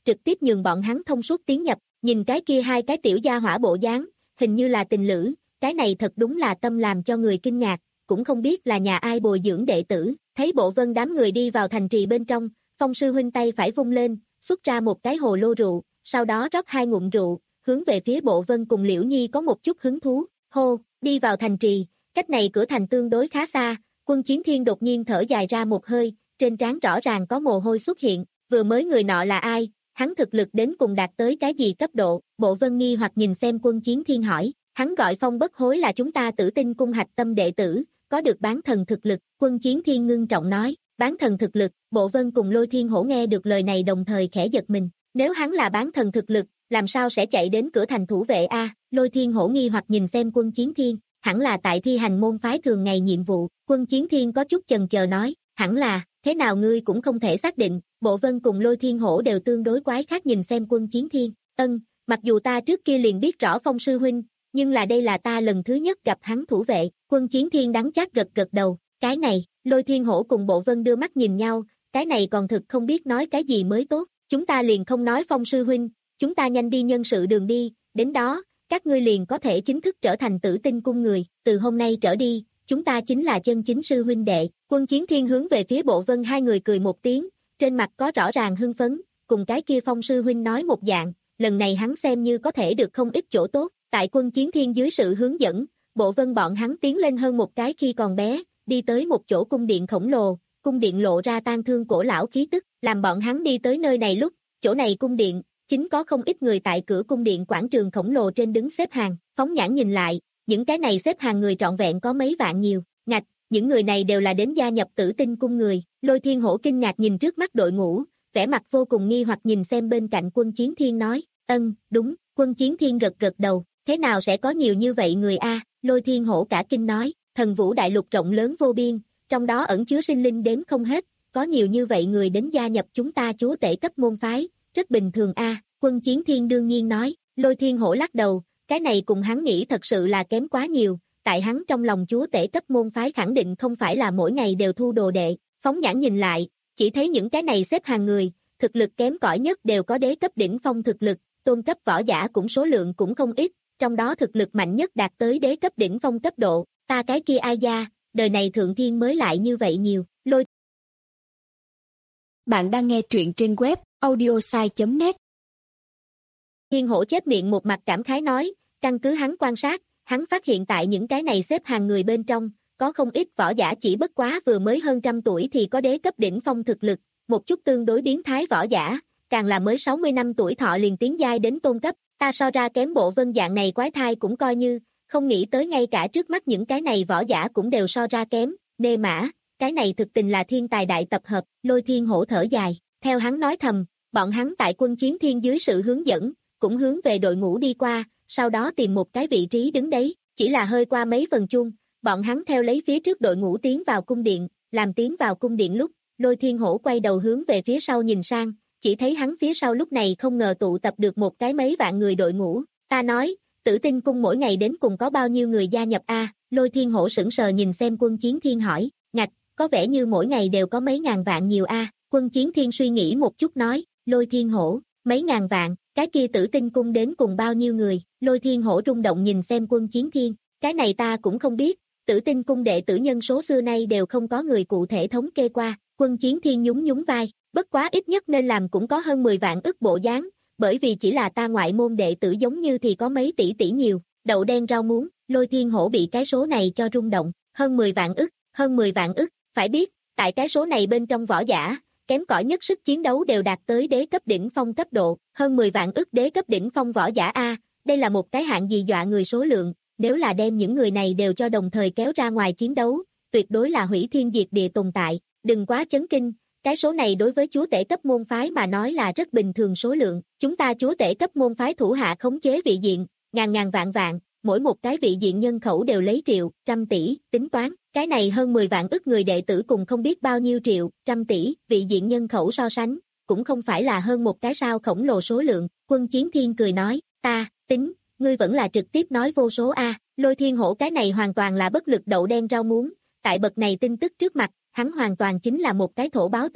trực tiếp nhường bọn hắn thông suốt tiến nhập, nhìn cái kia hai cái tiểu gia hỏa bộ dáng, hình như là tình lữ, cái này thật đúng là tâm làm cho người kinh ngạc, cũng không biết là nhà ai bồi dưỡng đệ tử, thấy Bộ Vân đám người đi vào thành trì bên trong, Phong sư huynh tay phải vung lên, xuất ra một cái hồ lô rượu, sau đó rót hai ngụm rượu, hướng về phía Bộ Vân cùng Liễu Nhi có một chút hứng thú, hô, đi vào thành trì, cách này cửa thành tương đối khá xa, Quân Chiến Thiên đột nhiên thở dài ra một hơi, trên trán rõ ràng có mồ hôi xuất hiện, vừa mới người nọ là ai, hắn thực lực đến cùng đạt tới cái gì cấp độ, Bộ Vân nghi hoặc nhìn xem Quân Chiến Thiên hỏi, hắn gọi Phong Bất Hối là chúng ta Tử Tinh cung hạch tâm đệ tử, có được bán thần thực lực, Quân Chiến Thiên ngưng trọng nói, bán thần thực lực, Bộ Vân cùng Lôi Thiên Hổ nghe được lời này đồng thời khẽ giật mình, nếu hắn là bán thần thực lực, làm sao sẽ chạy đến cửa thành thủ vệ a? Lôi Thiên Hổ nghi hoặc nhìn xem Quân Chiến Thiên, hẳn là tại thi hành môn phái thường ngày nhiệm vụ, Quân Chiến Thiên có chút chần chờ nói, hẳn là, thế nào ngươi cũng không thể xác định, Bộ Vân cùng Lôi Thiên Hổ đều tương đối quái khác nhìn xem Quân Chiến Thiên, ân, mặc dù ta trước kia liền biết rõ Phong sư huynh, nhưng là đây là ta lần thứ nhất gặp hắn thủ vệ, Quân Chiến Thiên đắng chát gật gật đầu, cái này, Lôi Thiên Hổ cùng Bộ Vân đưa mắt nhìn nhau, cái này còn thực không biết nói cái gì mới tốt, chúng ta liền không nói Phong sư huynh, chúng ta nhanh đi nhân sự đường đi, đến đó, các ngươi liền có thể chính thức trở thành Tử Tinh cung người, từ hôm nay trở đi, chúng ta chính là chân chính sư huynh đệ. Quân Chiến Thiên hướng về phía Bộ Vân hai người cười một tiếng, trên mặt có rõ ràng hưng phấn, cùng cái kia Phong sư huynh nói một dạng, lần này hắn xem như có thể được không ít chỗ tốt, tại Quân Chiến Thiên dưới sự hướng dẫn, Bộ Vân bọn hắn tiến lên hơn một cái khi còn bé, đi tới một chỗ cung điện khổng lồ, cung điện lộ ra tang thương cổ lão khí tức, làm bọn hắn đi tới nơi này lúc, chỗ này cung điện, chính có không ít người tại cửa cung điện quảng trường khổng lồ trên đứng xếp hàng, phóng nhãn nhìn lại, những cái này xếp hàng người trọn vẹn có mấy vạn nhiều, ngạch, những người này đều là đến gia nhập Tử Tinh cung người, Lôi Thiên Hổ kinh ngạc nhìn trước mắt đội ngũ, vẻ mặt vô cùng nghi hoặc nhìn xem bên cạnh Quân Chiến Thiên nói, ân, đúng, Quân Chiến Thiên gật gật đầu, thế nào sẽ có nhiều như vậy người a? Lôi Thiên Hổ cả kinh nói, Thần Vũ đại lục rộng lớn vô biên, trong đó ẩn chứa sinh linh đếm không hết, có nhiều như vậy người đến gia nhập chúng ta chúa tể cấp môn phái, rất bình thường a. Quân Chiến Thiên đương nhiên nói, Lôi Thiên Hổ lắc đầu, cái này cùng hắn nghĩ thật sự là kém quá nhiều, tại hắn trong lòng chúa tể cấp môn phái khẳng định không phải là mỗi ngày đều thu đồ đệ, phóng nhãn nhìn lại, chỉ thấy những cái này xếp hàng người, thực lực kém cỏi nhất đều có đế cấp đỉnh phong thực lực, tôn cấp võ giả cũng số lượng cũng không ít, trong đó thực lực mạnh nhất đạt tới đế cấp đỉnh phong cấp độ, ta cái kia ai gia, đời này thượng thiên mới lại như vậy nhiều, Lôi. Bạn đang nghe truyện trên web audiosai chấm net. Thiên Hổ chép miệng một mặt cảm khái nói, căn cứ hắn quan sát, hắn phát hiện tại những cái này xếp hàng người bên trong, có không ít võ giả chỉ bất quá vừa mới hơn trăm tuổi thì có đế cấp đỉnh phong thực lực, một chút tương đối biến thái võ giả, càng là mới sáu mươi năm tuổi thọ liền tiến giai đến tôn cấp, ta so ra kém Bộ Vân dạng này quái thai cũng coi như, không nghĩ tới ngay cả trước mắt những cái này võ giả cũng đều so ra kém, nê mã, cái này thực tình là thiên tài đại tập hợp, Lôi Thiên Hổ thở dài, theo hắn nói thầm, bọn hắn tại Quân Chiến Thiên dưới sự hướng dẫn, cũng hướng về đội ngũ đi qua, sau đó tìm một cái vị trí đứng đấy, chỉ là hơi qua mấy phần chung, bọn hắn theo lấy phía trước đội ngũ tiến vào cung điện, làm tiến vào cung điện lúc, Lôi Thiên Hổ quay đầu hướng về phía sau nhìn sang, chỉ thấy hắn phía sau lúc này không ngờ tụ tập được một cái mấy vạn người đội ngũ, ta nói, Tử Tinh cung mỗi ngày đến cùng có bao nhiêu người gia nhập a? Lôi Thiên Hổ sững sờ nhìn xem Quân Chiến Thiên hỏi, ngạch, có vẻ như mỗi ngày đều có mấy ngàn vạn nhiều a. Quân Chiến Thiên suy nghĩ một chút nói, Lôi Thiên Hổ, mấy ngàn vạn, cái kia Tử Tinh cung đến cùng bao nhiêu người? Lôi Thiên Hổ rung động nhìn xem Quân Chiến Thiên, cái này ta cũng không biết, Tử Tinh cung đệ tử nhân số xưa nay đều không có người cụ thể thống kê qua. Quân Chiến Thiên nhún nhún vai, bất quá ít nhất nên làm cũng có hơn mười vạn ức bộ dáng, bởi vì chỉ là ta ngoại môn đệ tử giống như thì có mấy tỷ tỷ nhiều, đậu đen rau muống. Lôi Thiên Hổ bị cái số này cho rung động, hơn mười vạn ức, hơn mười vạn ức, phải biết, tại cái số này bên trong võ giả, kém cỏi nhất sức chiến đấu đều đạt tới đế cấp đỉnh phong cấp độ, hơn mười vạn ức đế cấp đỉnh phong võ giả a, đây là một cái hạng gì dọa người số lượng, nếu là đem những người này đều cho đồng thời kéo ra ngoài chiến đấu, tuyệt đối là hủy thiên diệt địa tồn tại, đừng quá chấn kinh, cái số này đối với chúa tể cấp môn phái mà nói là rất bình thường số lượng, chúng ta chúa tể cấp môn phái thủ hạ khống chế vị diện, ngàn ngàn vạn vạn, mỗi một cái vị diện nhân khẩu đều lấy triệu, trăm tỷ, tính toán, cái này hơn mười vạn ức người đệ tử cùng không biết bao nhiêu triệu, trăm tỷ, vị diện nhân khẩu so sánh, cũng không phải là hơn một cái sao khổng lồ số lượng. Quân Chiến Thiên cười nói, ta, tính, ngươi vẫn là trực tiếp nói vô số a. Lôi Thiên Hổ cái này hoàn toàn là bất lực đậu đen rau muống, tại bậc này tin tức trước mặt, hắn hoàn toàn chính là một cái thổ báo tử,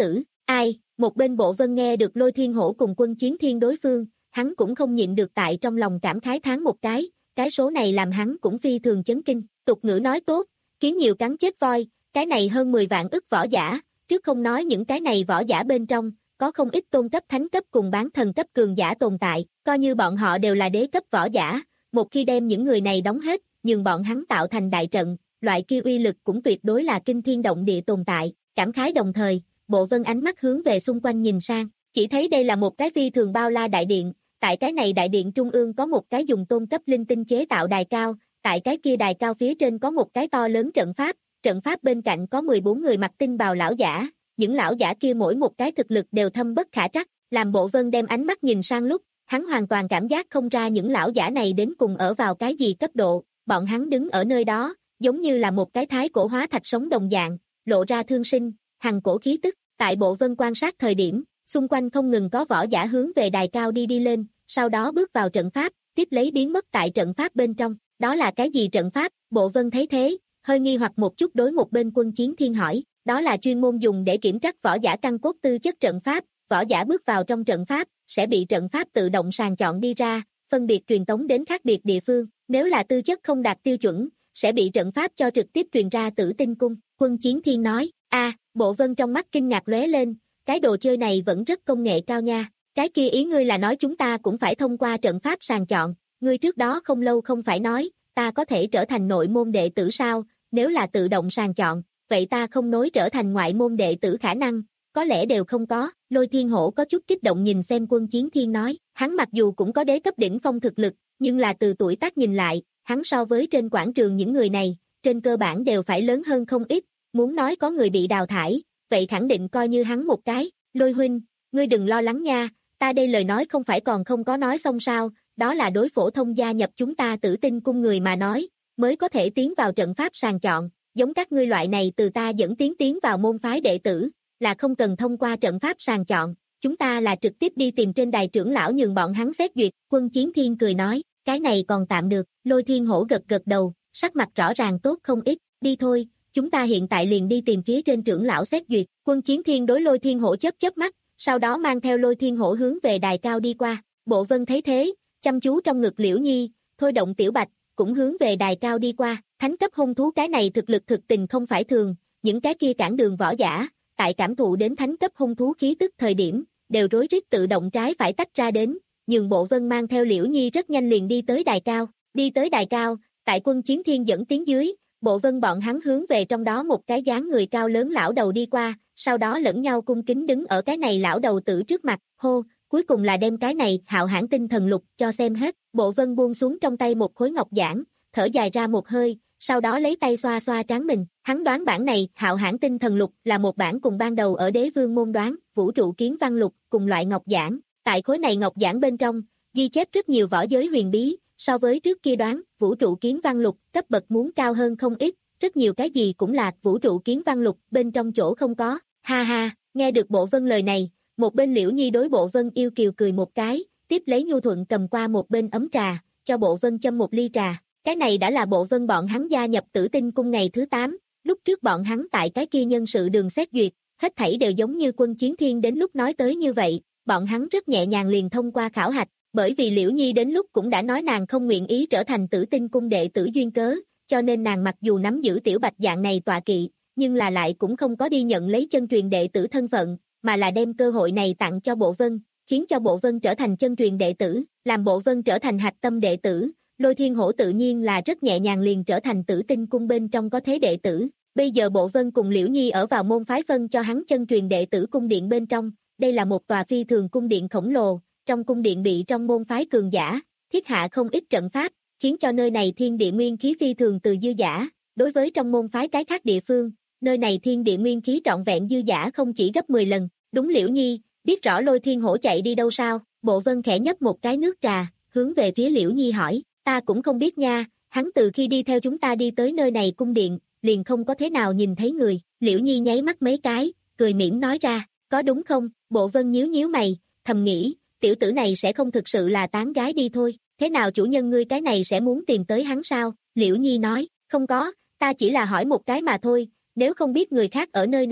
Ai, một bên Bộ Vân nghe được Lôi Thiên Hổ cùng Quân Chiến Thiên đối phương, hắn cũng không nhịn được tại trong lòng cảm khái thán một cái, cái số này làm hắn cũng phi thường chấn kinh, tục ngữ nói tốt, kiến nhiều cắn chết voi, cái này hơn mười vạn ức võ giả, trước không nói những cái này võ giả bên trong, có không ít tôn cấp thánh cấp cùng bán thần cấp cường giả tồn tại, coi như bọn họ đều là đế cấp võ giả, một khi đem những người này đóng hết, nhường bọn hắn tạo thành đại trận, loại kia uy lực cũng tuyệt đối là kinh thiên động địa tồn tại, cảm khái đồng thời, Bộ Vân ánh mắt hướng về xung quanh nhìn sang, chỉ thấy đây là một cái phi thường bao la đại điện, tại cái này đại điện trung ương có một cái dùng tôn cấp linh tinh chế tạo đài cao, tại cái kia đài cao phía trên có một cái to lớn trận pháp, trận pháp bên cạnh có mười bốn người mặc tinh bào lão giả, những lão giả kia mỗi một cái thực lực đều thâm bất khả trắc, làm Bộ Vân đem ánh mắt nhìn sang lúc, hắn hoàn toàn cảm giác không ra những lão giả này đến cùng ở vào cái gì cấp độ, bọn hắn đứng ở nơi đó, giống như là một cái thái cổ hóa thạch sống đồng dạng, lộ ra thương sinh, hằng cổ khí tức, tại Bộ Vân quan sát thời điểm, xung quanh không ngừng có võ giả hướng về đài cao đi đi lên, sau đó bước vào trận pháp, tiếp lấy biến mất tại trận pháp bên trong, đó là cái gì trận pháp, Bộ Vân thấy thế, hơi nghi hoặc một chút đối một bên Quân Chiến Thiên hỏi, đó là chuyên môn dùng để kiểm trắc võ giả căn cốt tư chất trận pháp, võ giả bước vào trong trận pháp, sẽ bị trận pháp tự động sàng chọn đi ra, phân biệt truyền tống đến khác biệt địa phương, nếu là tư chất không đạt tiêu chuẩn, sẽ bị trận pháp cho trực tiếp truyền ra Tử Tinh Cung, Quân Chiến Thiên nói, a, Bộ Vân trong mắt kinh ngạc lóe lên, cái đồ chơi này vẫn rất công nghệ cao nha, cái kia ý ngươi là nói chúng ta cũng phải thông qua trận pháp sàng chọn, ngươi trước đó không lâu không phải nói, ta có thể trở thành nội môn đệ tử sao, nếu là tự động sàng chọn, vậy ta không nối trở thành ngoại môn đệ tử khả năng, có lẽ đều không có, Lôi Thiên Hổ có chút kích động nhìn xem Quân Chiến Thiên nói, hắn mặc dù cũng có đế cấp đỉnh phong thực lực, nhưng là từ tuổi tác nhìn lại, hắn so với trên quảng trường những người này, trên cơ bản đều phải lớn hơn không ít, muốn nói có người bị đào thải, vậy khẳng định coi như hắn một cái, Lôi huynh, ngươi đừng lo lắng nha, ta đây lời nói không phải còn không có nói xong sao, đó là đối phổ thông gia nhập chúng ta Tử Tinh Cung người mà nói, mới có thể tiến vào trận pháp sàng chọn, giống các ngươi loại này từ ta dẫn tiến tiến vào môn phái đệ tử, là không cần thông qua trận pháp sàng chọn, chúng ta là trực tiếp đi tìm trên đài trưởng lão nhường bọn hắn xét duyệt, Quân Chiến Thiên cười nói, cái này còn tạm được, Lôi Thiên Hổ gật gật đầu, sắc mặt rõ ràng tốt không ít, đi thôi, chúng ta hiện tại liền đi tìm phía trên trưởng lão xét duyệt, Quân Chiến Thiên đối Lôi Thiên Hổ chớp chớp mắt, sau đó mang theo Lôi Thiên Hổ hướng về đài cao đi qua, Bộ Vân thấy thế, chăm chú trong ngực Liễu Nhi, thôi động Tiểu Bạch, cũng hướng về đài cao đi qua, thánh cấp hung thú cái này thực lực thực tình không phải thường, những cái kia cản đường võ giả, tại cảm thụ đến thánh cấp hung thú khí tức thời điểm, đều rối rít tự động trái phải tách ra đến, nhưng Bộ Vân mang theo Liễu Nhi rất nhanh liền đi tới đài cao, đi tới đài cao, tại Quân Chiến Thiên dẫn tiếng dưới, Bộ Vân bọn hắn hướng về trong đó một cái dáng người cao lớn lão đầu đi qua, sau đó lẫn nhau cung kính đứng ở cái này lão đầu tử trước mặt, hô, cuối cùng là đem cái này Hạo Hãn Tinh Thần Lục cho xem hết, Bộ Vân buông xuống trong tay một khối ngọc giản, thở dài ra một hơi, sau đó lấy tay xoa xoa trán mình, hắn đoán bản này Hạo Hãn Tinh Thần Lục là một bản cùng ban đầu ở Đế Vương môn đoán, Vũ trụ kiến văn lục, cùng loại ngọc giản, tại khối này ngọc giản bên trong, ghi chép rất nhiều võ giới huyền bí, so với trước kia đoán, Vũ trụ kiến văn lục, cấp bậc muốn cao hơn không ít, rất nhiều cái gì cũng là Vũ trụ kiến văn lục, bên trong chỗ không có, ha ha, nghe được Bộ Vân lời này, một bên Liễu Nhi đối Bộ Vân yêu kiều cười một cái, tiếp lấy nhu thuận cầm qua một bên ấm trà, cho Bộ Vân châm một ly trà. Cái này đã là Bộ Vân bọn hắn gia nhập Tử Tinh Cung ngày thứ tám, lúc trước bọn hắn tại cái kia nhân sự đường xét duyệt, hết thảy đều giống như Quân Chiến Thiên đến lúc nói tới như vậy, bọn hắn rất nhẹ nhàng liền thông qua khảo hạch, bởi vì Liễu Nhi đến lúc cũng đã nói nàng không nguyện ý trở thành Tử Tinh Cung đệ tử duyên cớ, cho nên nàng mặc dù nắm giữ Tiểu Bạch dạng này tọa kỵ, nhưng là lại cũng không có đi nhận lấy chân truyền đệ tử thân phận, mà là đem cơ hội này tặng cho Bộ Vân, khiến cho Bộ Vân trở thành chân truyền đệ tử, làm Bộ Vân trở thành hạch tâm đệ tử. Lôi Thiên Hổ tự nhiên là rất nhẹ nhàng liền trở thành Tử Tinh Cung bên trong có thế đệ tử. Bây giờ Bộ Vân cùng Liễu Nhi ở vào môn phái phân cho hắn chân truyền đệ tử cung điện bên trong. Đây là một tòa phi thường cung điện khổng lồ. Trong cung điện bị trong môn phái cường giả, thiết hạ không ít trận pháp, khiến cho nơi này thiên địa nguyên khí phi thường từ dư giả. Đối với trong môn phái cái khác địa phương, nơi này thiên địa nguyên khí trọn vẹn dư giả không chỉ gấp mười lần. Đúng Liễu Nhi, biết rõ Lôi Thiên Hổ chạy đi đâu sao? Bộ Vân khẽ nhấp một cái nước trà, hướng về phía Liễu Nhi hỏi. Ta cũng không biết nha, hắn từ khi đi theo chúng ta đi tới nơi này cung điện, liền không có thế nào nhìn thấy người, Liễu Nhi nháy mắt mấy cái, cười mỉm nói ra, có đúng không, Bộ Vân nhíu nhíu mày, thầm nghĩ, tiểu tử này sẽ không thực sự là tán gái đi thôi, thế nào chủ nhân ngươi cái này sẽ muốn tìm tới hắn sao, Liễu Nhi nói, không có, ta chỉ là hỏi một cái mà thôi, nếu không biết người khác ở nơi nào,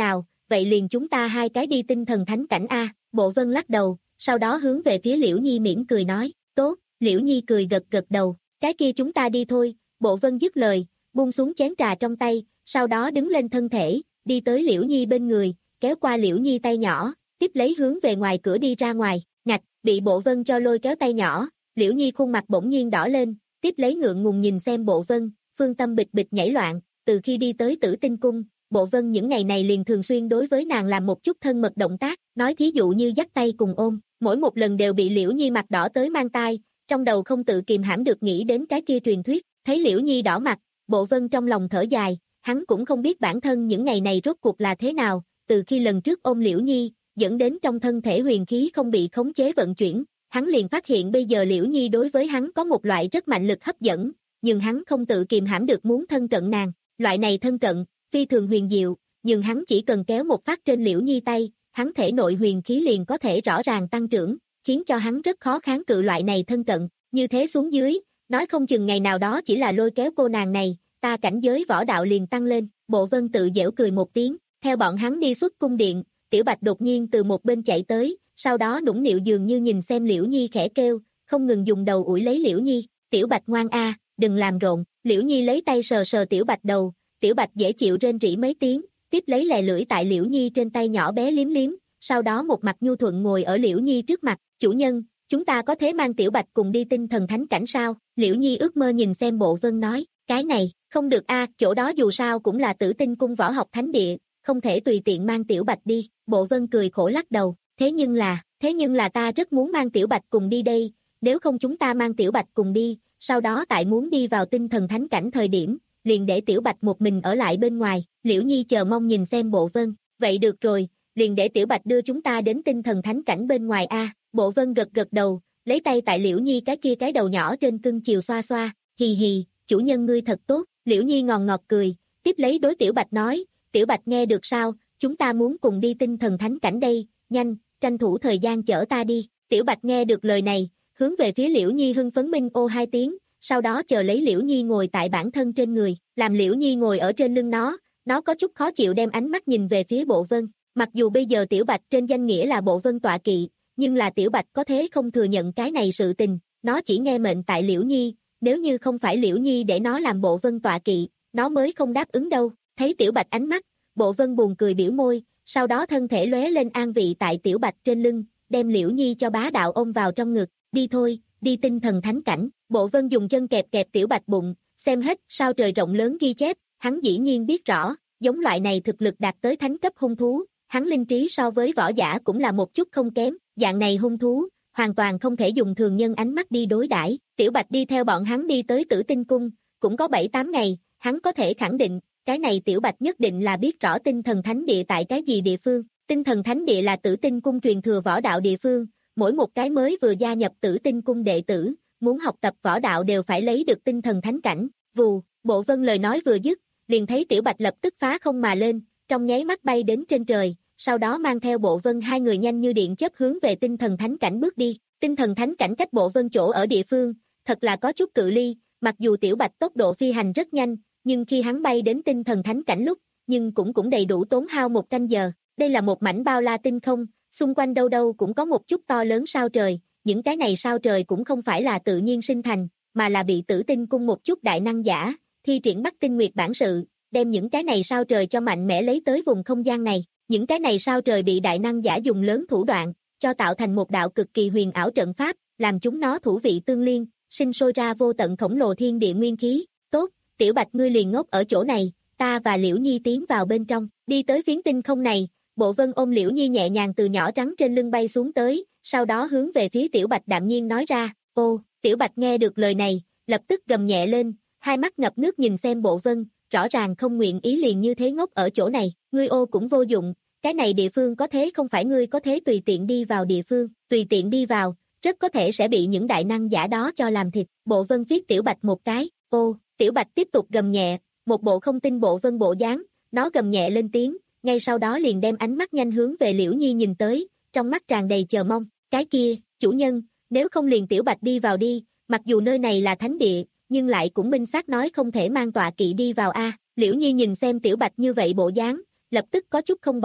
vậy liền chúng ta hai cái đi tinh thần thánh cảnh a. Bộ Vân lắc đầu, sau đó hướng về phía Liễu Nhi mỉm cười nói, tốt, Liễu Nhi cười gật gật đầu, cái kia chúng ta đi thôi. Bộ Vân dứt lời, buông xuống chén trà trong tay, sau đó đứng lên thân thể, đi tới Liễu Nhi bên người, kéo qua Liễu Nhi tay nhỏ, tiếp lấy hướng về ngoài cửa đi ra ngoài. Ngạch, bị Bộ Vân cho lôi kéo tay nhỏ, Liễu Nhi khuôn mặt bỗng nhiên đỏ lên, tiếp lấy ngượng ngùng nhìn xem Bộ Vân, phương tâm bịch bịch nhảy loạn. Từ khi đi tới Tử Tinh Cung, Bộ Vân những ngày này liền thường xuyên đối với nàng làm một chút thân mật động tác, nói thí dụ như dắt tay cùng ôm, mỗi một lần đều bị Liễu Nhi mặt đỏ tới mang tai, trong đầu không tự kìm hãm được nghĩ đến cái kia truyền thuyết. Thấy Liễu Nhi đỏ mặt, Bộ Vân trong lòng thở dài, hắn cũng không biết bản thân những ngày này rốt cuộc là thế nào, từ khi lần trước ôm Liễu Nhi, dẫn đến trong thân thể huyền khí không bị khống chế vận chuyển, hắn liền phát hiện bây giờ Liễu Nhi đối với hắn có một loại rất mạnh lực hấp dẫn, nhưng hắn không tự kìm hãm được muốn thân cận nàng, loại này thân cận, phi thường huyền diệu, nhưng hắn chỉ cần kéo một phát trên Liễu Nhi tay, hắn thể nội huyền khí liền có thể rõ ràng tăng trưởng, khiến cho hắn rất khó kháng cự loại này thân cận, như thế xuống dưới, nói không chừng ngày nào đó chỉ là lôi kéo cô nàng này, ta cảnh giới võ đạo liền tăng lên. Bộ Vân tự giễu cười một tiếng, theo bọn hắn đi xuất cung điện, Tiểu Bạch đột nhiên từ một bên chạy tới, sau đó nũng nịu dường như nhìn xem Liễu Nhi khẽ kêu, không ngừng dùng đầu ủi lấy Liễu Nhi, Tiểu Bạch ngoan a, đừng làm rộn. Liễu Nhi lấy tay sờ sờ Tiểu Bạch đầu, Tiểu Bạch dễ chịu rên rỉ mấy tiếng, tiếp lấy lè lưỡi tại Liễu Nhi trên tay nhỏ bé liếm liếm, sau đó một mặt nhu thuận ngồi ở Liễu Nhi trước mặt, chủ nhân, chúng ta có thể mang Tiểu Bạch cùng đi tinh thần thánh cảnh sao? Liễu Nhi ước mơ nhìn xem Bộ Vân nói, cái này, không được a, chỗ đó dù sao cũng là Tử Tinh Cung võ học thánh địa, không thể tùy tiện mang Tiểu Bạch đi. Bộ Vân cười khổ lắc đầu, thế nhưng là, thế nhưng là ta rất muốn mang Tiểu Bạch cùng đi đây, nếu không chúng ta mang Tiểu Bạch cùng đi, sau đó tại muốn đi vào tinh thần thánh cảnh thời điểm, liền để Tiểu Bạch một mình ở lại bên ngoài. Liễu Nhi chờ mong nhìn xem Bộ Vân, vậy được rồi, liền để Tiểu Bạch đưa chúng ta đến tinh thần thánh cảnh bên ngoài a. Bộ Vân gật gật đầu, lấy tay tại Liễu Nhi cái kia cái đầu nhỏ trên cưng chiều xoa xoa, hì hì, chủ nhân ngươi thật tốt. Liễu Nhi ngòn ngọt cười, tiếp lấy đối Tiểu Bạch nói, Tiểu Bạch nghe được sao, chúng ta muốn cùng đi tinh thần thánh cảnh đây, nhanh, tranh thủ thời gian chở ta đi. Tiểu Bạch nghe được lời này, hướng về phía Liễu Nhi hưng phấn minh ô hai tiếng, sau đó chờ lấy Liễu Nhi ngồi tại bản thân trên người, làm Liễu Nhi ngồi ở trên lưng nó, nó có chút khó chịu đem ánh mắt nhìn về phía Bộ Vân. Mặc dù bây giờ Tiểu Bạch trên danh nghĩa là Bộ Vân tọa kỵ, nhưng là Tiểu Bạch có thế không thừa nhận cái này sự tình, nó chỉ nghe mệnh tại Liễu Nhi, nếu như không phải Liễu Nhi để nó làm Bộ Vân tọa kỵ, nó mới không đáp ứng đâu. Thấy Tiểu Bạch ánh mắt, Bộ Vân buồn cười biểu môi, sau đó thân thể lóe lên an vị tại Tiểu Bạch trên lưng, đem Liễu Nhi cho bá đạo ôm vào trong ngực, đi thôi, đi tinh thần thánh cảnh. Bộ Vân dùng chân kẹp kẹp Tiểu Bạch bụng, xem hết sao trời rộng lớn ghi chép, hắn dĩ nhiên biết rõ, giống loại này thực lực đạt tới thánh cấp hung thú, hắn linh trí so với võ giả cũng là một chút không kém, dạng này hung thú, hoàn toàn không thể dùng thường nhân ánh mắt đi đối đãi. Tiểu Bạch đi theo bọn hắn đi tới Tử Tinh Cung, cũng có bảy tám ngày, hắn có thể khẳng định, cái này Tiểu Bạch nhất định là biết rõ tinh thần thánh địa tại cái gì địa phương. Tinh thần thánh địa là Tử Tinh Cung truyền thừa võ đạo địa phương, mỗi một cái mới vừa gia nhập Tử Tinh Cung đệ tử, muốn học tập võ đạo đều phải lấy được tinh thần thánh cảnh. Vù, Bộ Vân lời nói vừa dứt, liền thấy Tiểu Bạch lập tức phá không mà lên, trong nháy mắt bay đến trên trời, sau đó mang theo Bộ Vân hai người nhanh như điện chớp hướng về tinh thần thánh cảnh bước đi. Tinh thần thánh cảnh cách Bộ Vân chỗ ở địa phương, thật là có chút cự ly, mặc dù Tiểu Bạch tốc độ phi hành rất nhanh, nhưng khi hắn bay đến tinh thần thánh cảnh lúc, nhưng cũng cũng đầy đủ tốn hao một canh giờ. Đây là một mảnh bao la tinh không, xung quanh đâu đâu cũng có một chút to lớn sao trời, những cái này sao trời cũng không phải là tự nhiên sinh thành, mà là bị Tử Tinh Cung một chút đại năng giả, thi triển Bắc Tinh Nguyệt bản sự, đem những cái này sao trời cho mạnh mẽ lấy tới vùng không gian này. Những cái này sao trời bị đại năng giả dùng lớn thủ đoạn, cho tạo thành một đạo cực kỳ huyền ảo trận pháp, làm chúng nó thủ vị tương liên, sinh sôi ra vô tận khổng lồ thiên địa nguyên khí. Tốt, Tiểu Bạch ngươi liền ngốc ở chỗ này, ta và Liễu Nhi tiến vào bên trong, đi tới phiến tinh không này. Bộ Vân ôm Liễu Nhi nhẹ nhàng từ nhỏ trắng trên lưng bay xuống tới, sau đó hướng về phía Tiểu Bạch đạm nhiên nói ra, ô. Tiểu Bạch nghe được lời này, lập tức gầm nhẹ lên, hai mắt ngập nước nhìn xem Bộ Vân, rõ ràng không nguyện ý liền như thế ngốc ở chỗ này. Ngươi ô cũng vô dụng, cái này địa phương có thế không phải ngươi có thế tùy tiện đi vào địa phương, tùy tiện đi vào, rất có thể sẽ bị những đại năng giả đó cho làm thịt. Bộ Vân viết Tiểu Bạch một cái, ô. Tiểu Bạch tiếp tục gầm nhẹ, một bộ không tin Bộ Vân bộ dáng, nó gầm nhẹ lên tiếng, ngay sau đó liền đem ánh mắt nhanh hướng về Liễu Nhi nhìn tới, trong mắt tràn đầy chờ mong. Cái kia, chủ nhân, nếu không liền Tiểu Bạch đi vào đi, mặc dù nơi này là thánh địa, nhưng lại cũng minh xác nói không thể mang tọa kỵ đi vào a. Liễu Nhi nhìn xem Tiểu Bạch như vậy bộ dáng, lập tức có chút không bỏ,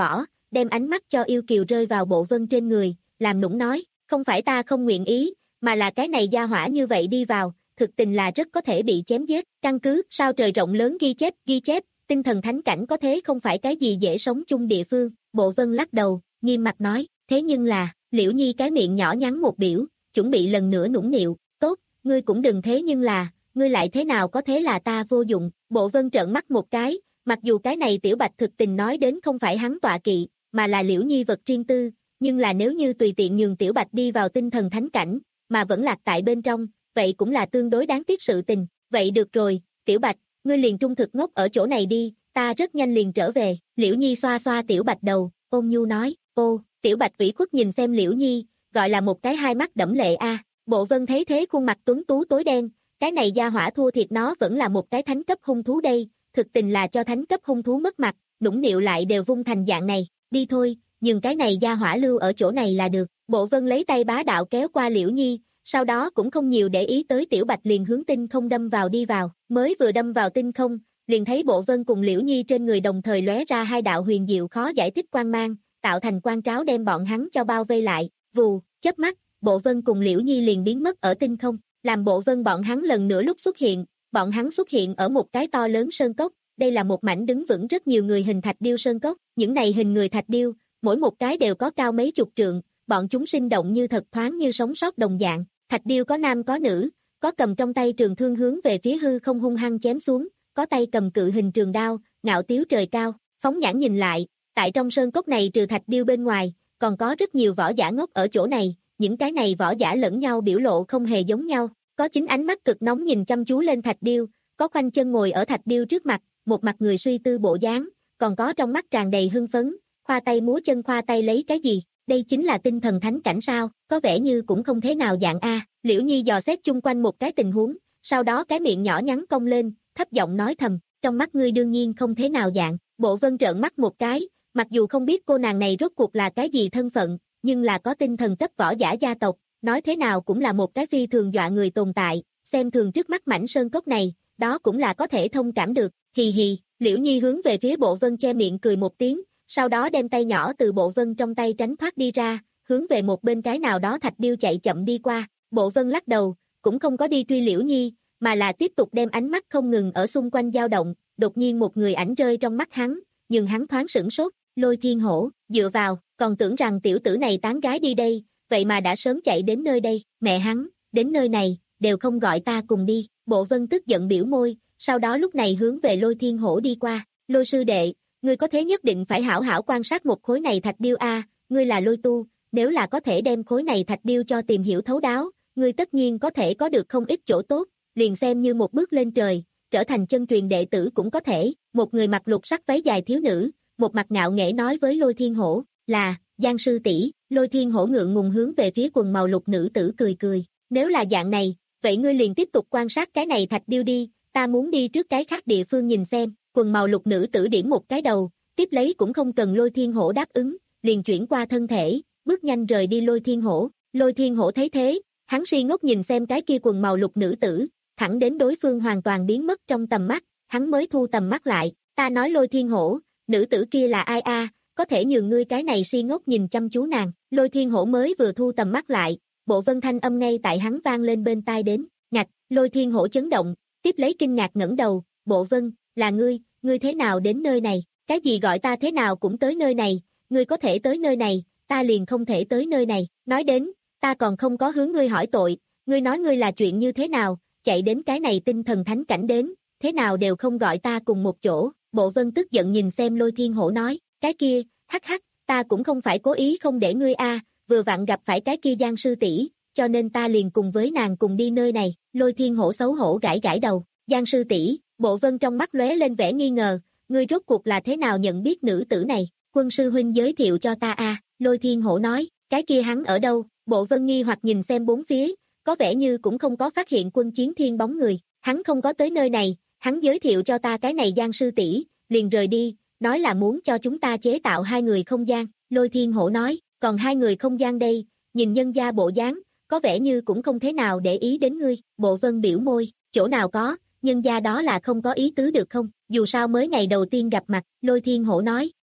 đem ánh mắt cho yêu kiều rơi vào Bộ Vân trên người, làm nũng nói, không phải ta không nguyện ý, mà là cái này gia hỏa như vậy đi vào, thực tình là rất có thể bị chém giết, căn cứ sao trời rộng lớn ghi chép, ghi chép, tinh thần thánh cảnh có thế không phải cái gì dễ sống chung địa phương, Bộ Vân lắc đầu, nghiêm mặt nói, thế nhưng là, Liễu Nhi cái miệng nhỏ nhắn một biểu, chuẩn bị lần nữa nũng nịu, tốt, ngươi cũng đừng thế nhưng là, ngươi lại thế nào có thế là ta vô dụng, Bộ Vân trợn mắt một cái, mặc dù cái này Tiểu Bạch thực tình nói đến không phải hắn tọa kỵ, mà là Liễu Nhi vật riêng tư, nhưng là nếu như tùy tiện nhường Tiểu Bạch đi vào tinh thần thánh cảnh, mà vẫn lạc tại bên trong, vậy cũng là tương đối đáng tiếc sự tình, vậy được rồi, Tiểu Bạch, ngươi liền trung thực ngốc ở chỗ này đi, ta rất nhanh liền trở về, Liễu Nhi xoa xoa Tiểu Bạch đầu, ôn nhu nói, ô, Tiểu Bạch ủy khuất nhìn xem Liễu Nhi, gọi là một cái hai mắt đẫm lệ a. Bộ Vân thấy thế khuôn mặt tuấn tú tối đen, cái này gia hỏa thua thiệt nó vẫn là một cái thánh cấp hung thú đây, thực tình là cho thánh cấp hung thú mất mặt, nũng nịu lại đều vung thành dạng này, đi thôi, nhưng cái này gia hỏa lưu ở chỗ này là được. Bộ Vân lấy tay bá đạo kéo qua Liễu Nhi, sau đó cũng không nhiều để ý tới Tiểu Bạch liền hướng tinh không đâm vào đi vào, mới vừa đâm vào tinh không, liền thấy Bộ Vân cùng Liễu Nhi trên người đồng thời lóe ra hai đạo huyền diệu khó giải thích quang mang, tạo thành quang tráo đem bọn hắn cho bao vây lại, vù, chớp mắt, Bộ Vân cùng Liễu Nhi liền biến mất ở tinh không, làm Bộ Vân bọn hắn lần nữa lúc xuất hiện, bọn hắn xuất hiện ở một cái to lớn sơn cốc, đây là một mảnh đứng vững rất nhiều người hình thạch điêu sơn cốc, những này hình người thạch điêu, mỗi một cái đều có cao mấy chục trượng, bọn chúng sinh động như thật thoáng như sống sót đồng dạng, thạch điêu có nam có nữ, có cầm trong tay trường thương hướng về phía hư không hung hăng chém xuống, có tay cầm cự hình trường đao, ngạo tiếu trời cao, phóng nhãn nhìn lại, tại trong sơn cốc này trừ thạch điêu bên ngoài, còn có rất nhiều võ giả ngốc ở chỗ này, những cái này võ giả lẫn nhau biểu lộ không hề giống nhau, có chính ánh mắt cực nóng nhìn chăm chú lên thạch điêu, có khoanh chân ngồi ở thạch điêu trước mặt, một mặt người suy tư bộ dáng, còn có trong mắt tràn đầy hưng phấn, khoa tay múa chân khoa tay lấy cái gì, đây chính là tinh thần thánh cảnh sao, có vẻ như cũng không thế nào dạng a. Liễu Nhi dò xét chung quanh một cái tình huống, sau đó cái miệng nhỏ nhắn cong lên, thấp giọng nói thầm, trong mắt ngươi đương nhiên không thế nào dạng. Bộ Vân trợn mắt một cái, mặc dù không biết cô nàng này rốt cuộc là cái gì thân phận, nhưng là có tinh thần cấp võ giả gia tộc, nói thế nào cũng là một cái phi thường dọa người tồn tại, xem thường trước mắt mảnh sơn cốc này, đó cũng là có thể thông cảm được, hì hì. Liễu Nhi hướng về phía Bộ Vân che miệng cười một tiếng, sau đó đem tay nhỏ từ Bộ Vân trong tay tránh thoát đi ra, hướng về một bên cái nào đó thạch điêu chạy chậm đi qua. Bộ Vân lắc đầu, cũng không có đi truy Liễu Nhi, mà là tiếp tục đem ánh mắt không ngừng ở xung quanh dao động, đột nhiên một người ảnh rơi trong mắt hắn, nhưng hắn thoáng sửng sốt, Lôi Thiên Hổ, dựa vào, còn tưởng rằng tiểu tử này tán gái đi đây, vậy mà đã sớm chạy đến nơi đây, mẹ hắn, đến nơi này, đều không gọi ta cùng đi. Bộ Vân tức giận biểu môi, sau đó lúc này hướng về Lôi Thiên Hổ đi qua, Lôi sư đệ, ngươi có thế nhất định phải hảo hảo quan sát một khối này thạch điêu a, ngươi là lôi tu, nếu là có thể đem khối này thạch điêu cho tìm hiểu thấu đáo, ngươi tất nhiên có thể có được không ít chỗ tốt, liền xem như một bước lên trời, trở thành chân truyền đệ tử cũng có thể. Một người mặc lục sắc váy dài thiếu nữ, một mặt ngạo nghễ nói với Lôi Thiên Hổ, là, Giang sư tỷ. Lôi Thiên Hổ ngượng ngùng hướng về phía quần màu lục nữ tử cười cười, nếu là dạng này, vậy ngươi liền tiếp tục quan sát cái này thạch điêu đi, ta muốn đi trước cái khác địa phương nhìn xem. Quần màu lục nữ tử điểm một cái đầu, tiếp lấy cũng không cần Lôi Thiên Hổ đáp ứng, liền chuyển qua thân thể, bước nhanh rời đi Lôi Thiên Hổ. Lôi Thiên Hổ thấy thế, hắn si ngốc nhìn xem cái kia quần màu lục nữ tử, thẳng đến đối phương hoàn toàn biến mất trong tầm mắt, hắn mới thu tầm mắt lại, ta nói Lôi Thiên Hổ, nữ tử kia là ai a, có thể nhường ngươi cái này si ngốc nhìn chăm chú nàng. Lôi Thiên Hổ mới vừa thu tầm mắt lại, Bộ Vân thanh âm ngay tại hắn vang lên bên tai đến, ngạch. Lôi Thiên Hổ chấn động, tiếp lấy kinh ngạc ngẩng đầu, Bộ Vân, là ngươi, ngươi thế nào đến nơi này, cái gì gọi ta thế nào cũng tới nơi này, ngươi có thể tới nơi này, ta liền không thể tới nơi này, nói đến, ta còn không có hướng ngươi hỏi tội, ngươi nói ngươi là chuyện như thế nào, chạy đến cái này tinh thần thánh cảnh đến, thế nào đều không gọi ta cùng một chỗ. Bộ Vân tức giận nhìn xem Lôi Thiên Hổ nói, cái kia, hắc hắc, ta cũng không phải cố ý không để ngươi a, vừa vặn gặp phải cái kia Giang sư tỷ, cho nên ta liền cùng với nàng cùng đi nơi này. Lôi Thiên Hổ xấu hổ gãi gãi đầu, Giang sư tỷ. Bộ Vân trong mắt lóe lên vẻ nghi ngờ, ngươi rốt cuộc là thế nào nhận biết nữ tử này, Quân sư huynh giới thiệu cho ta a. Lôi Thiên Hổ nói, cái kia hắn ở đâu? Bộ Vân nghi hoặc nhìn xem bốn phía, có vẻ như cũng không có phát hiện Quân Chiến Thiên bóng người, hắn không có tới nơi này, hắn giới thiệu cho ta cái này Giang sư tỷ, liền rời đi, nói là muốn cho chúng ta chế tạo hai người không gian. Lôi Thiên Hổ nói, còn hai người không gian đây, nhìn nhân gia bộ dáng, có vẻ như cũng không thế nào để ý đến ngươi. Bộ Vân biểu môi, chỗ nào có, nhân gia đó là không có ý tứ được không, dù sao mới ngày đầu tiên gặp mặt. Lôi Thiên Hổ nói, cắt,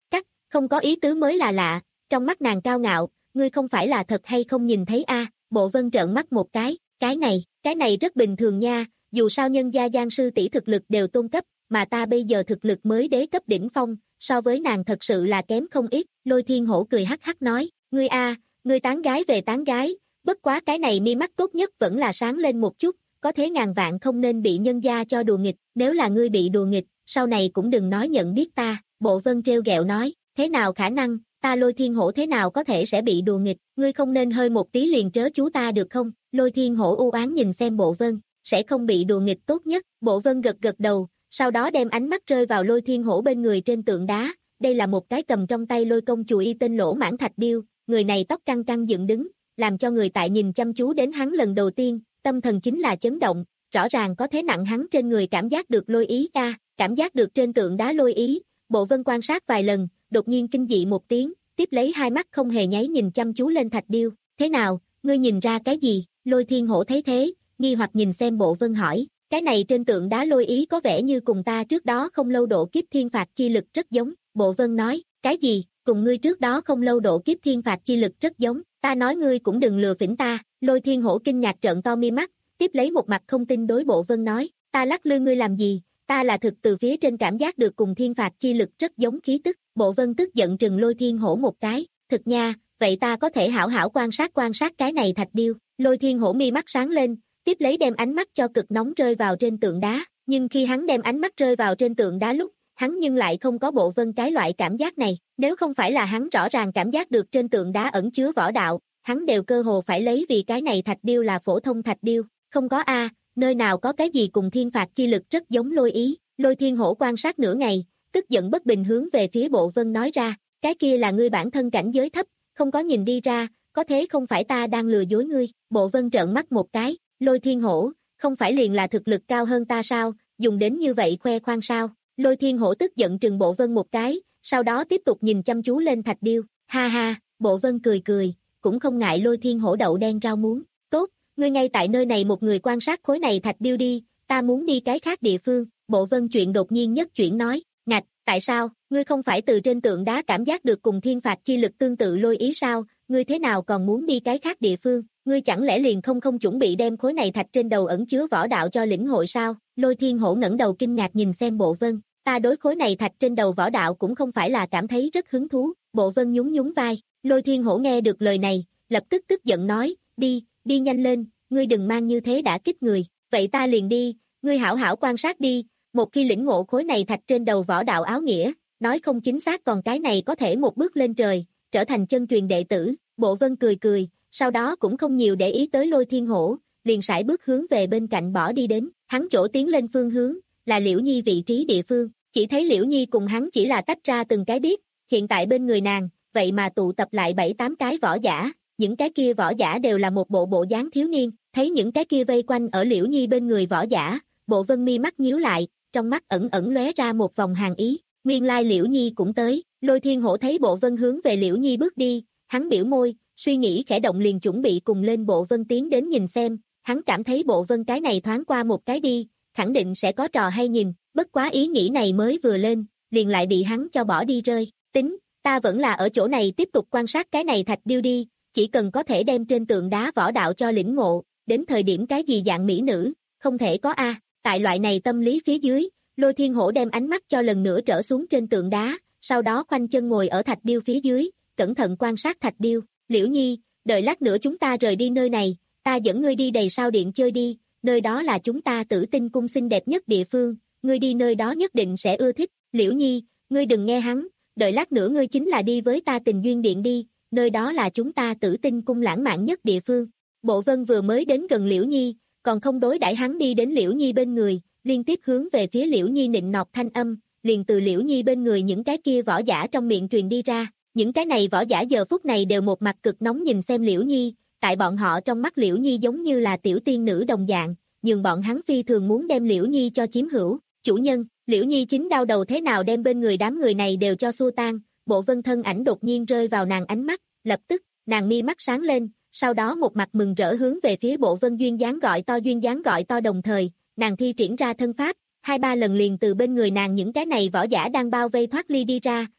không có ý tứ mới là lạ, trong mắt nàng cao ngạo, ngươi không phải là thật hay không nhìn thấy a? Bộ Vân trợn mắt một cái, cái này, cái này rất bình thường nha, dù sao nhân gia Giang sư tỷ thực lực đều tôn cấp, mà ta bây giờ thực lực mới đế cấp đỉnh phong, so với nàng thật sự là kém không ít. Lôi Thiên Hổ cười hắc hắc nói, ngươi a, ngươi tán gái về tán gái, bất quá cái này mi mắt tốt nhất vẫn là sáng lên một chút, có thế ngàn vạn không nên bị nhân gia cho đùa nghịch, nếu là ngươi bị đùa nghịch, sau này cũng đừng nói nhận biết ta. Bộ Vân trêu ghẹo nói, thế nào khả năng, ta Lôi Thiên Hổ thế nào có thể sẽ bị đùa nghịch, ngươi không nên hơi một tí liền trớ chú ta được không? Lôi Thiên Hổ u oán nhìn xem Bộ Vân, sẽ không bị đùa nghịch tốt nhất. Bộ Vân gật gật đầu, sau đó đem ánh mắt rơi vào Lôi Thiên Hổ bên người trên tượng đá, đây là một cái cầm trong tay lôi công chùi y tên lỗ mãng thạch điêu, người này tóc căng căng dựng đứng, làm cho người tại nhìn chăm chú đến hắn lần đầu tiên, tâm thần chính là chấn động, rõ ràng có thế nặng hắn trên người cảm giác được lôi ý a, cảm giác được trên tượng đá lôi ý. Bộ Vân quan sát vài lần, đột nhiên kinh dị một tiếng, tiếp lấy hai mắt không hề nháy nhìn chăm chú lên thạch điêu, thế nào, ngươi nhìn ra cái gì? Lôi Thiên Hổ thấy thế, nghi hoặc nhìn xem Bộ Vân hỏi, cái này trên tượng đá lôi ý có vẻ như cùng ta trước đó không lâu độ kiếp thiên phạt chi lực rất giống. Bộ Vân nói, cái gì, cùng ngươi trước đó không lâu độ kiếp thiên phạt chi lực rất giống, ta nói ngươi cũng đừng lừa phỉnh ta. Lôi Thiên Hổ kinh ngạc trợn to mi mắt, tiếp lấy một mặt không tin đối Bộ Vân nói, ta lắc lư ngươi làm gì, ta là thực từ phía trên cảm giác được cùng thiên phạt chi lực rất giống khí tức. Bộ Vân tức giận trừng Lôi Thiên Hổ một cái, thực nha, vậy ta có thể hảo hảo quan sát quan sát cái này thạch điêu. Lôi Thiên Hổ mi mắt sáng lên, tiếp lấy đem ánh mắt cho cực nóng rơi vào trên tượng đá, nhưng khi hắn đem ánh mắt rơi vào trên tượng đá lúc, hắn nhưng lại không có Bộ Vân cái loại cảm giác này, nếu không phải là hắn rõ ràng cảm giác được trên tượng đá ẩn chứa võ đạo, hắn đều cơ hồ phải lấy vì cái này thạch điêu là phổ thông thạch điêu, không có a, nơi nào có cái gì cùng thiên phạt chi lực rất giống lôi ý. Lôi Thiên Hổ quan sát nửa ngày, tức giận bất bình hướng về phía Bộ Vân nói ra, cái kia là ngươi bản thân cảnh giới thấp, không có nhìn đi ra, có thế không phải ta đang lừa dối ngươi. Bộ Vân trợn mắt một cái, Lôi Thiên Hổ, không phải liền là thực lực cao hơn ta sao, dùng đến như vậy khoe khoang sao? Lôi Thiên Hổ tức giận trừng Bộ Vân một cái, sau đó tiếp tục nhìn chăm chú lên thạch điêu, ha ha. Bộ Vân cười cười, cũng không ngại Lôi Thiên Hổ đậu đen rau muống, tốt, ngươi ngay tại nơi này một người quan sát khối này thạch điêu đi, ta muốn đi cái khác địa phương. Bộ Vân chuyện đột nhiên nhất chuyển nói, ngạch, tại sao, ngươi không phải từ trên tượng đá cảm giác được cùng thiên phạt chi lực tương tự lôi ý sao, ngươi thế nào còn muốn đi cái khác địa phương, ngươi chẳng lẽ liền không không chuẩn bị đem khối này thạch trên đầu ẩn chứa võ đạo cho lĩnh hội sao? Lôi Thiên Hổ ngẩng đầu kinh ngạc nhìn xem Bộ Vân, ta đối khối này thạch trên đầu võ đạo cũng không phải là cảm thấy rất hứng thú. Bộ Vân nhún nhún vai. Lôi Thiên Hổ nghe được lời này, lập tức tức giận nói, đi, đi nhanh lên, ngươi đừng mang như thế đã kích người, vậy ta liền đi, ngươi hảo hảo quan sát đi, một khi lĩnh ngộ khối này thạch trên đầu võ đạo áo nghĩa, nói không chính xác còn cái này có thể một bước lên trời, trở thành chân truyền đệ tử. Bộ Vân cười cười, sau đó cũng không nhiều để ý tới Lôi Thiên Hổ, liền sải bước hướng về bên cạnh bỏ đi đến, hắn chỗ tiến lên phương hướng, là Liễu Nhi vị trí địa phương, chỉ thấy Liễu Nhi cùng hắn chỉ là tách ra từng cái biết, hiện tại bên người nàng, vậy mà tụ tập lại bảy tám cái võ giả, những cái kia võ giả đều là một bộ bộ dáng thiếu niên, thấy những cái kia vây quanh ở Liễu Nhi bên người võ giả, Bộ Vân mi mắt nhíu lại, trong mắt ẩn ẩn lóe ra một vòng hàn ý, nguyên lai Liễu Nhi cũng tới. Lôi Thiên Hổ thấy Bộ Vân hướng về Liễu Nhi bước đi, hắn biểu môi, suy nghĩ khẽ động liền chuẩn bị cùng lên Bộ Vân tiến đến nhìn xem, hắn cảm thấy Bộ Vân cái này thoáng qua một cái đi, khẳng định sẽ có trò hay nhìn, bất quá ý nghĩ này mới vừa lên, liền lại bị hắn cho bỏ đi rơi, tính, ta vẫn là ở chỗ này tiếp tục quan sát cái này thạch điêu đi, chỉ cần có thể đem trên tượng đá võ đạo cho lĩnh ngộ, đến thời điểm cái gì dạng mỹ nữ, không thể có a. Tại loại này tâm lý phía dưới, Lôi Thiên Hổ đem ánh mắt cho lần nữa trở xuống trên tượng đá, sau đó khoanh chân ngồi ở thạch điêu phía dưới, cẩn thận quan sát thạch điêu. Liễu Nhi, đợi lát nữa chúng ta rời đi nơi này, ta dẫn ngươi đi đầy sao điện chơi đi, nơi đó là chúng ta Tử Tinh cung xinh đẹp nhất địa phương, ngươi đi nơi đó nhất định sẽ ưa thích. Liễu Nhi, ngươi đừng nghe hắn, đợi lát nữa ngươi chính là đi với ta Tình Duyên Điện đi, nơi đó là chúng ta Tử Tinh cung lãng mạn nhất địa phương. Bộ Vân vừa mới đến gần Liễu Nhi, còn không đối đãi hắn đi đến Liễu Nhi bên người, liên tiếp hướng về phía Liễu Nhi nịnh nọt thanh âm, liền từ Liễu Nhi bên người những cái kia võ giả trong miệng truyền đi ra, những cái này võ giả giờ phút này đều một mặt cực nóng nhìn xem Liễu Nhi, tại bọn họ trong mắt Liễu Nhi giống như là tiểu tiên nữ đồng dạng, nhưng bọn hắn phi thường muốn đem Liễu Nhi cho chiếm hữu. Chủ nhân, Liễu Nhi chính đau đầu thế nào đem bên người đám người này đều cho xua tan. Bộ Vân thân ảnh đột nhiên rơi vào nàng ánh mắt, lập tức, nàng mi mắt sáng lên, sau đó một mặt mừng rỡ hướng về phía Bộ Vân duyên dáng gọi to duyên dáng gọi to đồng thời, nàng thi triển ra thân pháp, hai ba lần liền từ bên người nàng những cái này võ giả đang bao vây thoát ly đi ra,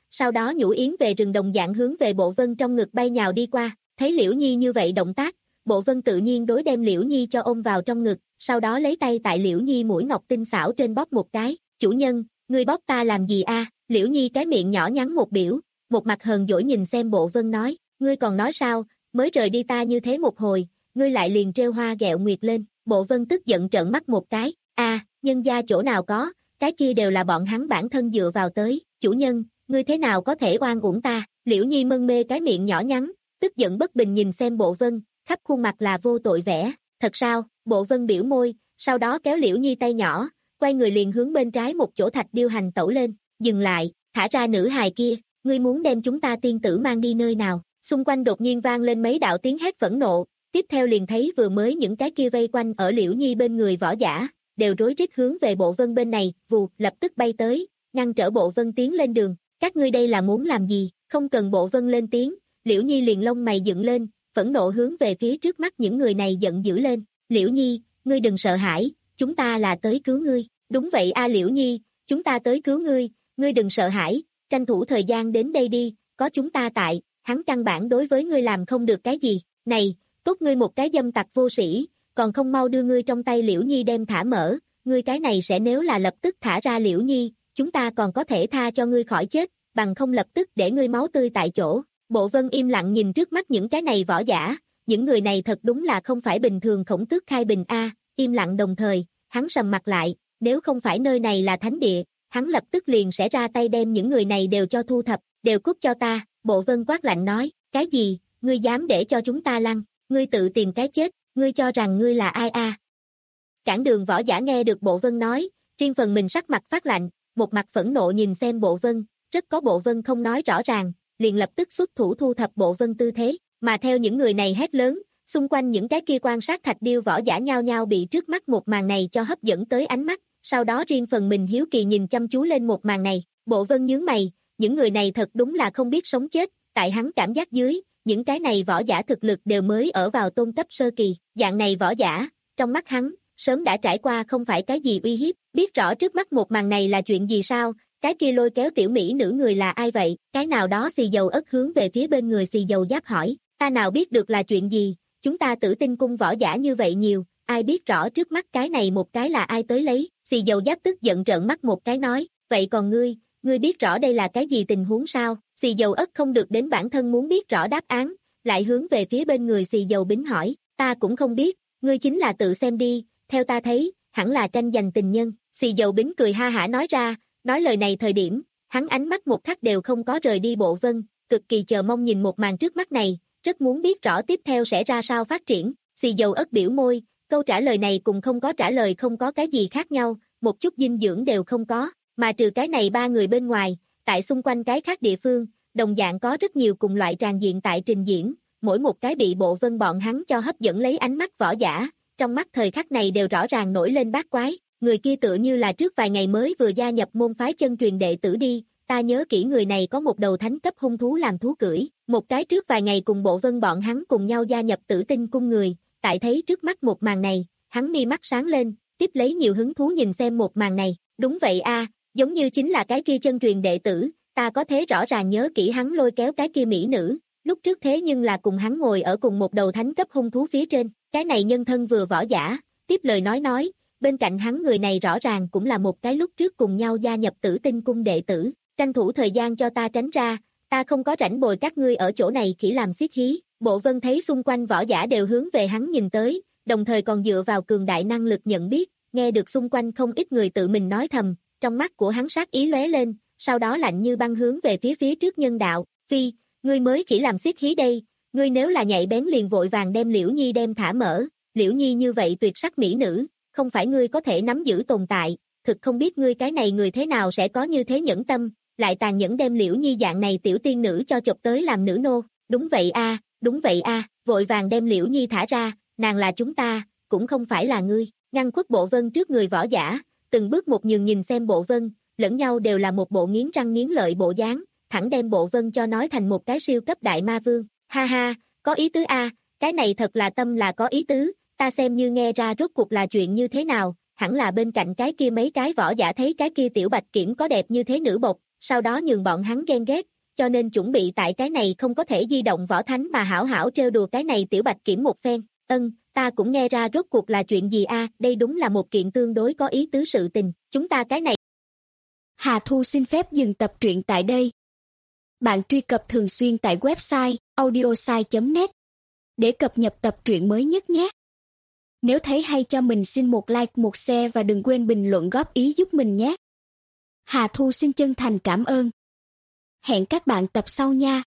sau đó nhũ yến về rừng đồng dạng hướng về Bộ Vân trong ngực bay nhào đi qua, thấy Liễu Nhi như vậy động tác, Bộ Vân tự nhiên đối đem Liễu Nhi cho ôm vào trong ngực, sau đó lấy tay tại Liễu Nhi mũi ngọc tinh xảo trên bóp một cái, chủ nhân, ngươi bóp ta làm gì a? Liễu Nhi cái miệng nhỏ nhắn một biểu, một mặt hờn dỗi nhìn xem Bộ Vân nói, ngươi còn nói sao, mới rời đi ta như thế một hồi, ngươi lại liền trêu hoa ghẹo nguyệt lên, Bộ Vân tức giận trợn mắt một cái, a, nhân gia chỗ nào có, cái kia đều là bọn hắn bản thân dựa vào tới, chủ nhân, ngươi thế nào có thể oan uổng ta, Liễu Nhi mân mê cái miệng nhỏ nhắn, tức giận bất bình nhìn xem Bộ Vân, khắp khuôn mặt là vô tội vẻ, thật sao, Bộ Vân biểu môi, sau đó kéo Liễu Nhi tay nhỏ, quay người liền hướng bên trái một chỗ thạch điêu hành tẩu lên, dừng lại, thả ra nữ hài kia, ngươi muốn đem chúng ta tiên tử mang đi nơi nào, xung quanh đột nhiên vang lên mấy đạo tiếng hét phẫn nộ, tiếp theo liền thấy vừa mới những cái kia vây quanh ở Liễu Nhi bên người võ giả, đều rối rít hướng về Bộ Vân bên này, vù, lập tức bay tới, ngăn trở Bộ Vân tiến lên đường, các ngươi đây là muốn làm gì, không cần Bộ Vân lên tiếng, Liễu Nhi liền lông mày dựng lên, phẫn nộ hướng về phía trước mắt những người này giận dữ lên, Liễu Nhi, ngươi đừng sợ hãi, chúng ta là tới cứu ngươi, đúng vậy a Liễu Nhi, chúng ta tới cứu ngươi, ngươi đừng sợ hãi, tranh thủ thời gian đến đây đi, có chúng ta tại, hắn căn bản đối với ngươi làm không được cái gì, này, tốt ngươi một cái dâm tặc vô sĩ, còn không mau đưa ngươi trong tay Liễu Nhi đem thả mở, ngươi cái này sẽ nếu là lập tức thả ra Liễu Nhi, chúng ta còn có thể tha cho ngươi khỏi chết, bằng không lập tức để ngươi máu tươi tại chỗ. Bộ Vân im lặng nhìn trước mắt những cái này võ giả, những người này thật đúng là không phải bình thường khổng tước khai bình a, im lặng đồng thời, hắn sầm mặt lại, nếu không phải nơi này là thánh địa, hắn lập tức liền sẽ ra tay đem những người này đều cho thu thập, đều cút cho ta, Bộ Vân quát lạnh nói, cái gì, ngươi dám để cho chúng ta lăn, ngươi tự tìm cái chết, ngươi cho rằng ngươi là ai a? Cản đường võ giả nghe được Bộ Vân nói, riêng phần mình sắc mặt phát lạnh, một mặt phẫn nộ nhìn xem Bộ Vân, rất có Bộ Vân không nói rõ ràng, liền lập tức xuất thủ thu thập Bộ Vân tư thế, mà theo những người này hét lớn, xung quanh những cái kia quan sát thạch điêu võ giả nhao nhao bị trước mắt một màn này cho hấp dẫn tới ánh mắt, sau đó riêng phần mình hiếu kỳ nhìn chăm chú lên một màn này, Bộ Vân nhướng mày, những người này thật đúng là không biết sống chết, tại hắn cảm giác dưới, những cái này võ giả thực lực đều mới ở vào tôn cấp sơ kỳ, dạng này võ giả, trong mắt hắn, sớm đã trải qua không phải cái gì uy hiếp, biết rõ trước mắt một màn này là chuyện gì sao, cái kia lôi kéo tiểu mỹ nữ người là ai vậy, cái nào đó xì dầu ất hướng về phía bên người xì dầu giáp hỏi, ta nào biết được là chuyện gì, chúng ta Tử Tinh cung võ giả như vậy nhiều, ai biết rõ trước mắt cái này một cái là ai tới lấy, xì dầu giáp tức giận trợn mắt một cái nói, vậy còn ngươi, ngươi biết rõ đây là cái gì tình huống sao, xì dầu ất không được đến bản thân muốn biết rõ đáp án, lại hướng về phía bên người xì dầu bính hỏi, ta cũng không biết, ngươi chính là tự xem đi, theo ta thấy, hẳn là tranh giành tình nhân, xì dầu bính cười ha hả nói ra, nói lời này thời điểm, hắn ánh mắt một khắc đều không có rời đi Bộ Vân, cực kỳ chờ mong nhìn một màn trước mắt này, rất muốn biết rõ tiếp theo sẽ ra sao phát triển, xì dầu ất biểu môi, câu trả lời này cùng không có trả lời không có cái gì khác nhau, một chút dinh dưỡng đều không có, mà trừ cái này ba người bên ngoài, tại xung quanh cái khác địa phương, đồng dạng có rất nhiều cùng loại tràn diện tại trình diễn, mỗi một cái bị Bộ Vân bọn hắn cho hấp dẫn lấy ánh mắt võ giả, trong mắt thời khắc này đều rõ ràng nổi lên bát quái, người kia tựa như là trước vài ngày mới vừa gia nhập môn phái chân truyền đệ tử đi, ta nhớ kỹ người này có một đầu thánh cấp hung thú làm thú cưỡi, một cái trước vài ngày cùng Bộ Vân bọn hắn cùng nhau gia nhập Tử Tinh cung người, tại thấy trước mắt một màn này, hắn mi mắt sáng lên, tiếp lấy nhiều hứng thú nhìn xem một màn này, đúng vậy a, giống như chính là cái kia chân truyền đệ tử, ta có thế rõ ràng nhớ kỹ hắn lôi kéo cái kia mỹ nữ, lúc trước thế nhưng là cùng hắn ngồi ở cùng một đầu thánh cấp hung thú phía trên, cái này nhân thân vừa võ giả, tiếp lời nói nói, bên cạnh hắn người này rõ ràng cũng là một cái lúc trước cùng nhau gia nhập Tử Tinh cung đệ tử, tranh thủ thời gian cho ta tránh ra, ta không có rảnh bồi các ngươi ở chỗ này chỉ làm xiết hí. Bộ Vân thấy xung quanh võ giả đều hướng về hắn nhìn tới, đồng thời còn dựa vào cường đại năng lực nhận biết, nghe được xung quanh không ít người tự mình nói thầm, trong mắt của hắn sát ý lóe lên, sau đó lạnh như băng hướng về phía phía trước nhân đạo, phi, ngươi mới chỉ làm xiết hí đây, ngươi nếu là nhạy bén liền vội vàng đem Liễu Nhi đem thả mở, Liễu Nhi như vậy tuyệt sắc mỹ nữ, không phải ngươi có thể nắm giữ tồn tại, thực không biết ngươi cái này người thế nào sẽ có như thế nhẫn tâm, lại tàn nhẫn đem Liễu Nhi dạng này tiểu tiên nữ cho chụp tới làm nữ nô, đúng vậy a, đúng vậy a, vội vàng đem Liễu Nhi thả ra, nàng là chúng ta, cũng không phải là ngươi, ngăn khuất Bộ Vân trước người võ giả, từng bước một nhường nhìn xem Bộ Vân, lẫn nhau đều là một bộ nghiến răng nghiến lợi bộ dáng, thẳng đem Bộ Vân cho nói thành một cái siêu cấp đại ma vương, ha ha, có ý tứ a, cái này thật là tâm là có ý tứ, ta xem như nghe ra rốt cuộc là chuyện như thế nào, hẳn là bên cạnh cái kia mấy cái võ giả thấy cái kia tiểu bạch kiểm có đẹp như thế nữ bộc, sau đó nhường bọn hắn ghen ghét, cho nên chuẩn bị tại cái này không có thể di động võ thánh mà hảo hảo trêu đùa cái này tiểu bạch kiểm một phen. Ân, ta cũng nghe ra rốt cuộc là chuyện gì a, đây đúng là một kiện tương đối có ý tứ sự tình, chúng ta cái này. Hà Thu xin phép dừng tập truyện tại đây. Bạn truy cập thường xuyên tại website audiosai chấm net để cập nhật tập truyện mới nhất nhé. Nếu thấy hay cho mình xin một like, một share và đừng quên bình luận góp ý giúp mình nhé. Hà Thu xin chân thành cảm ơn. Hẹn các bạn tập sau nha.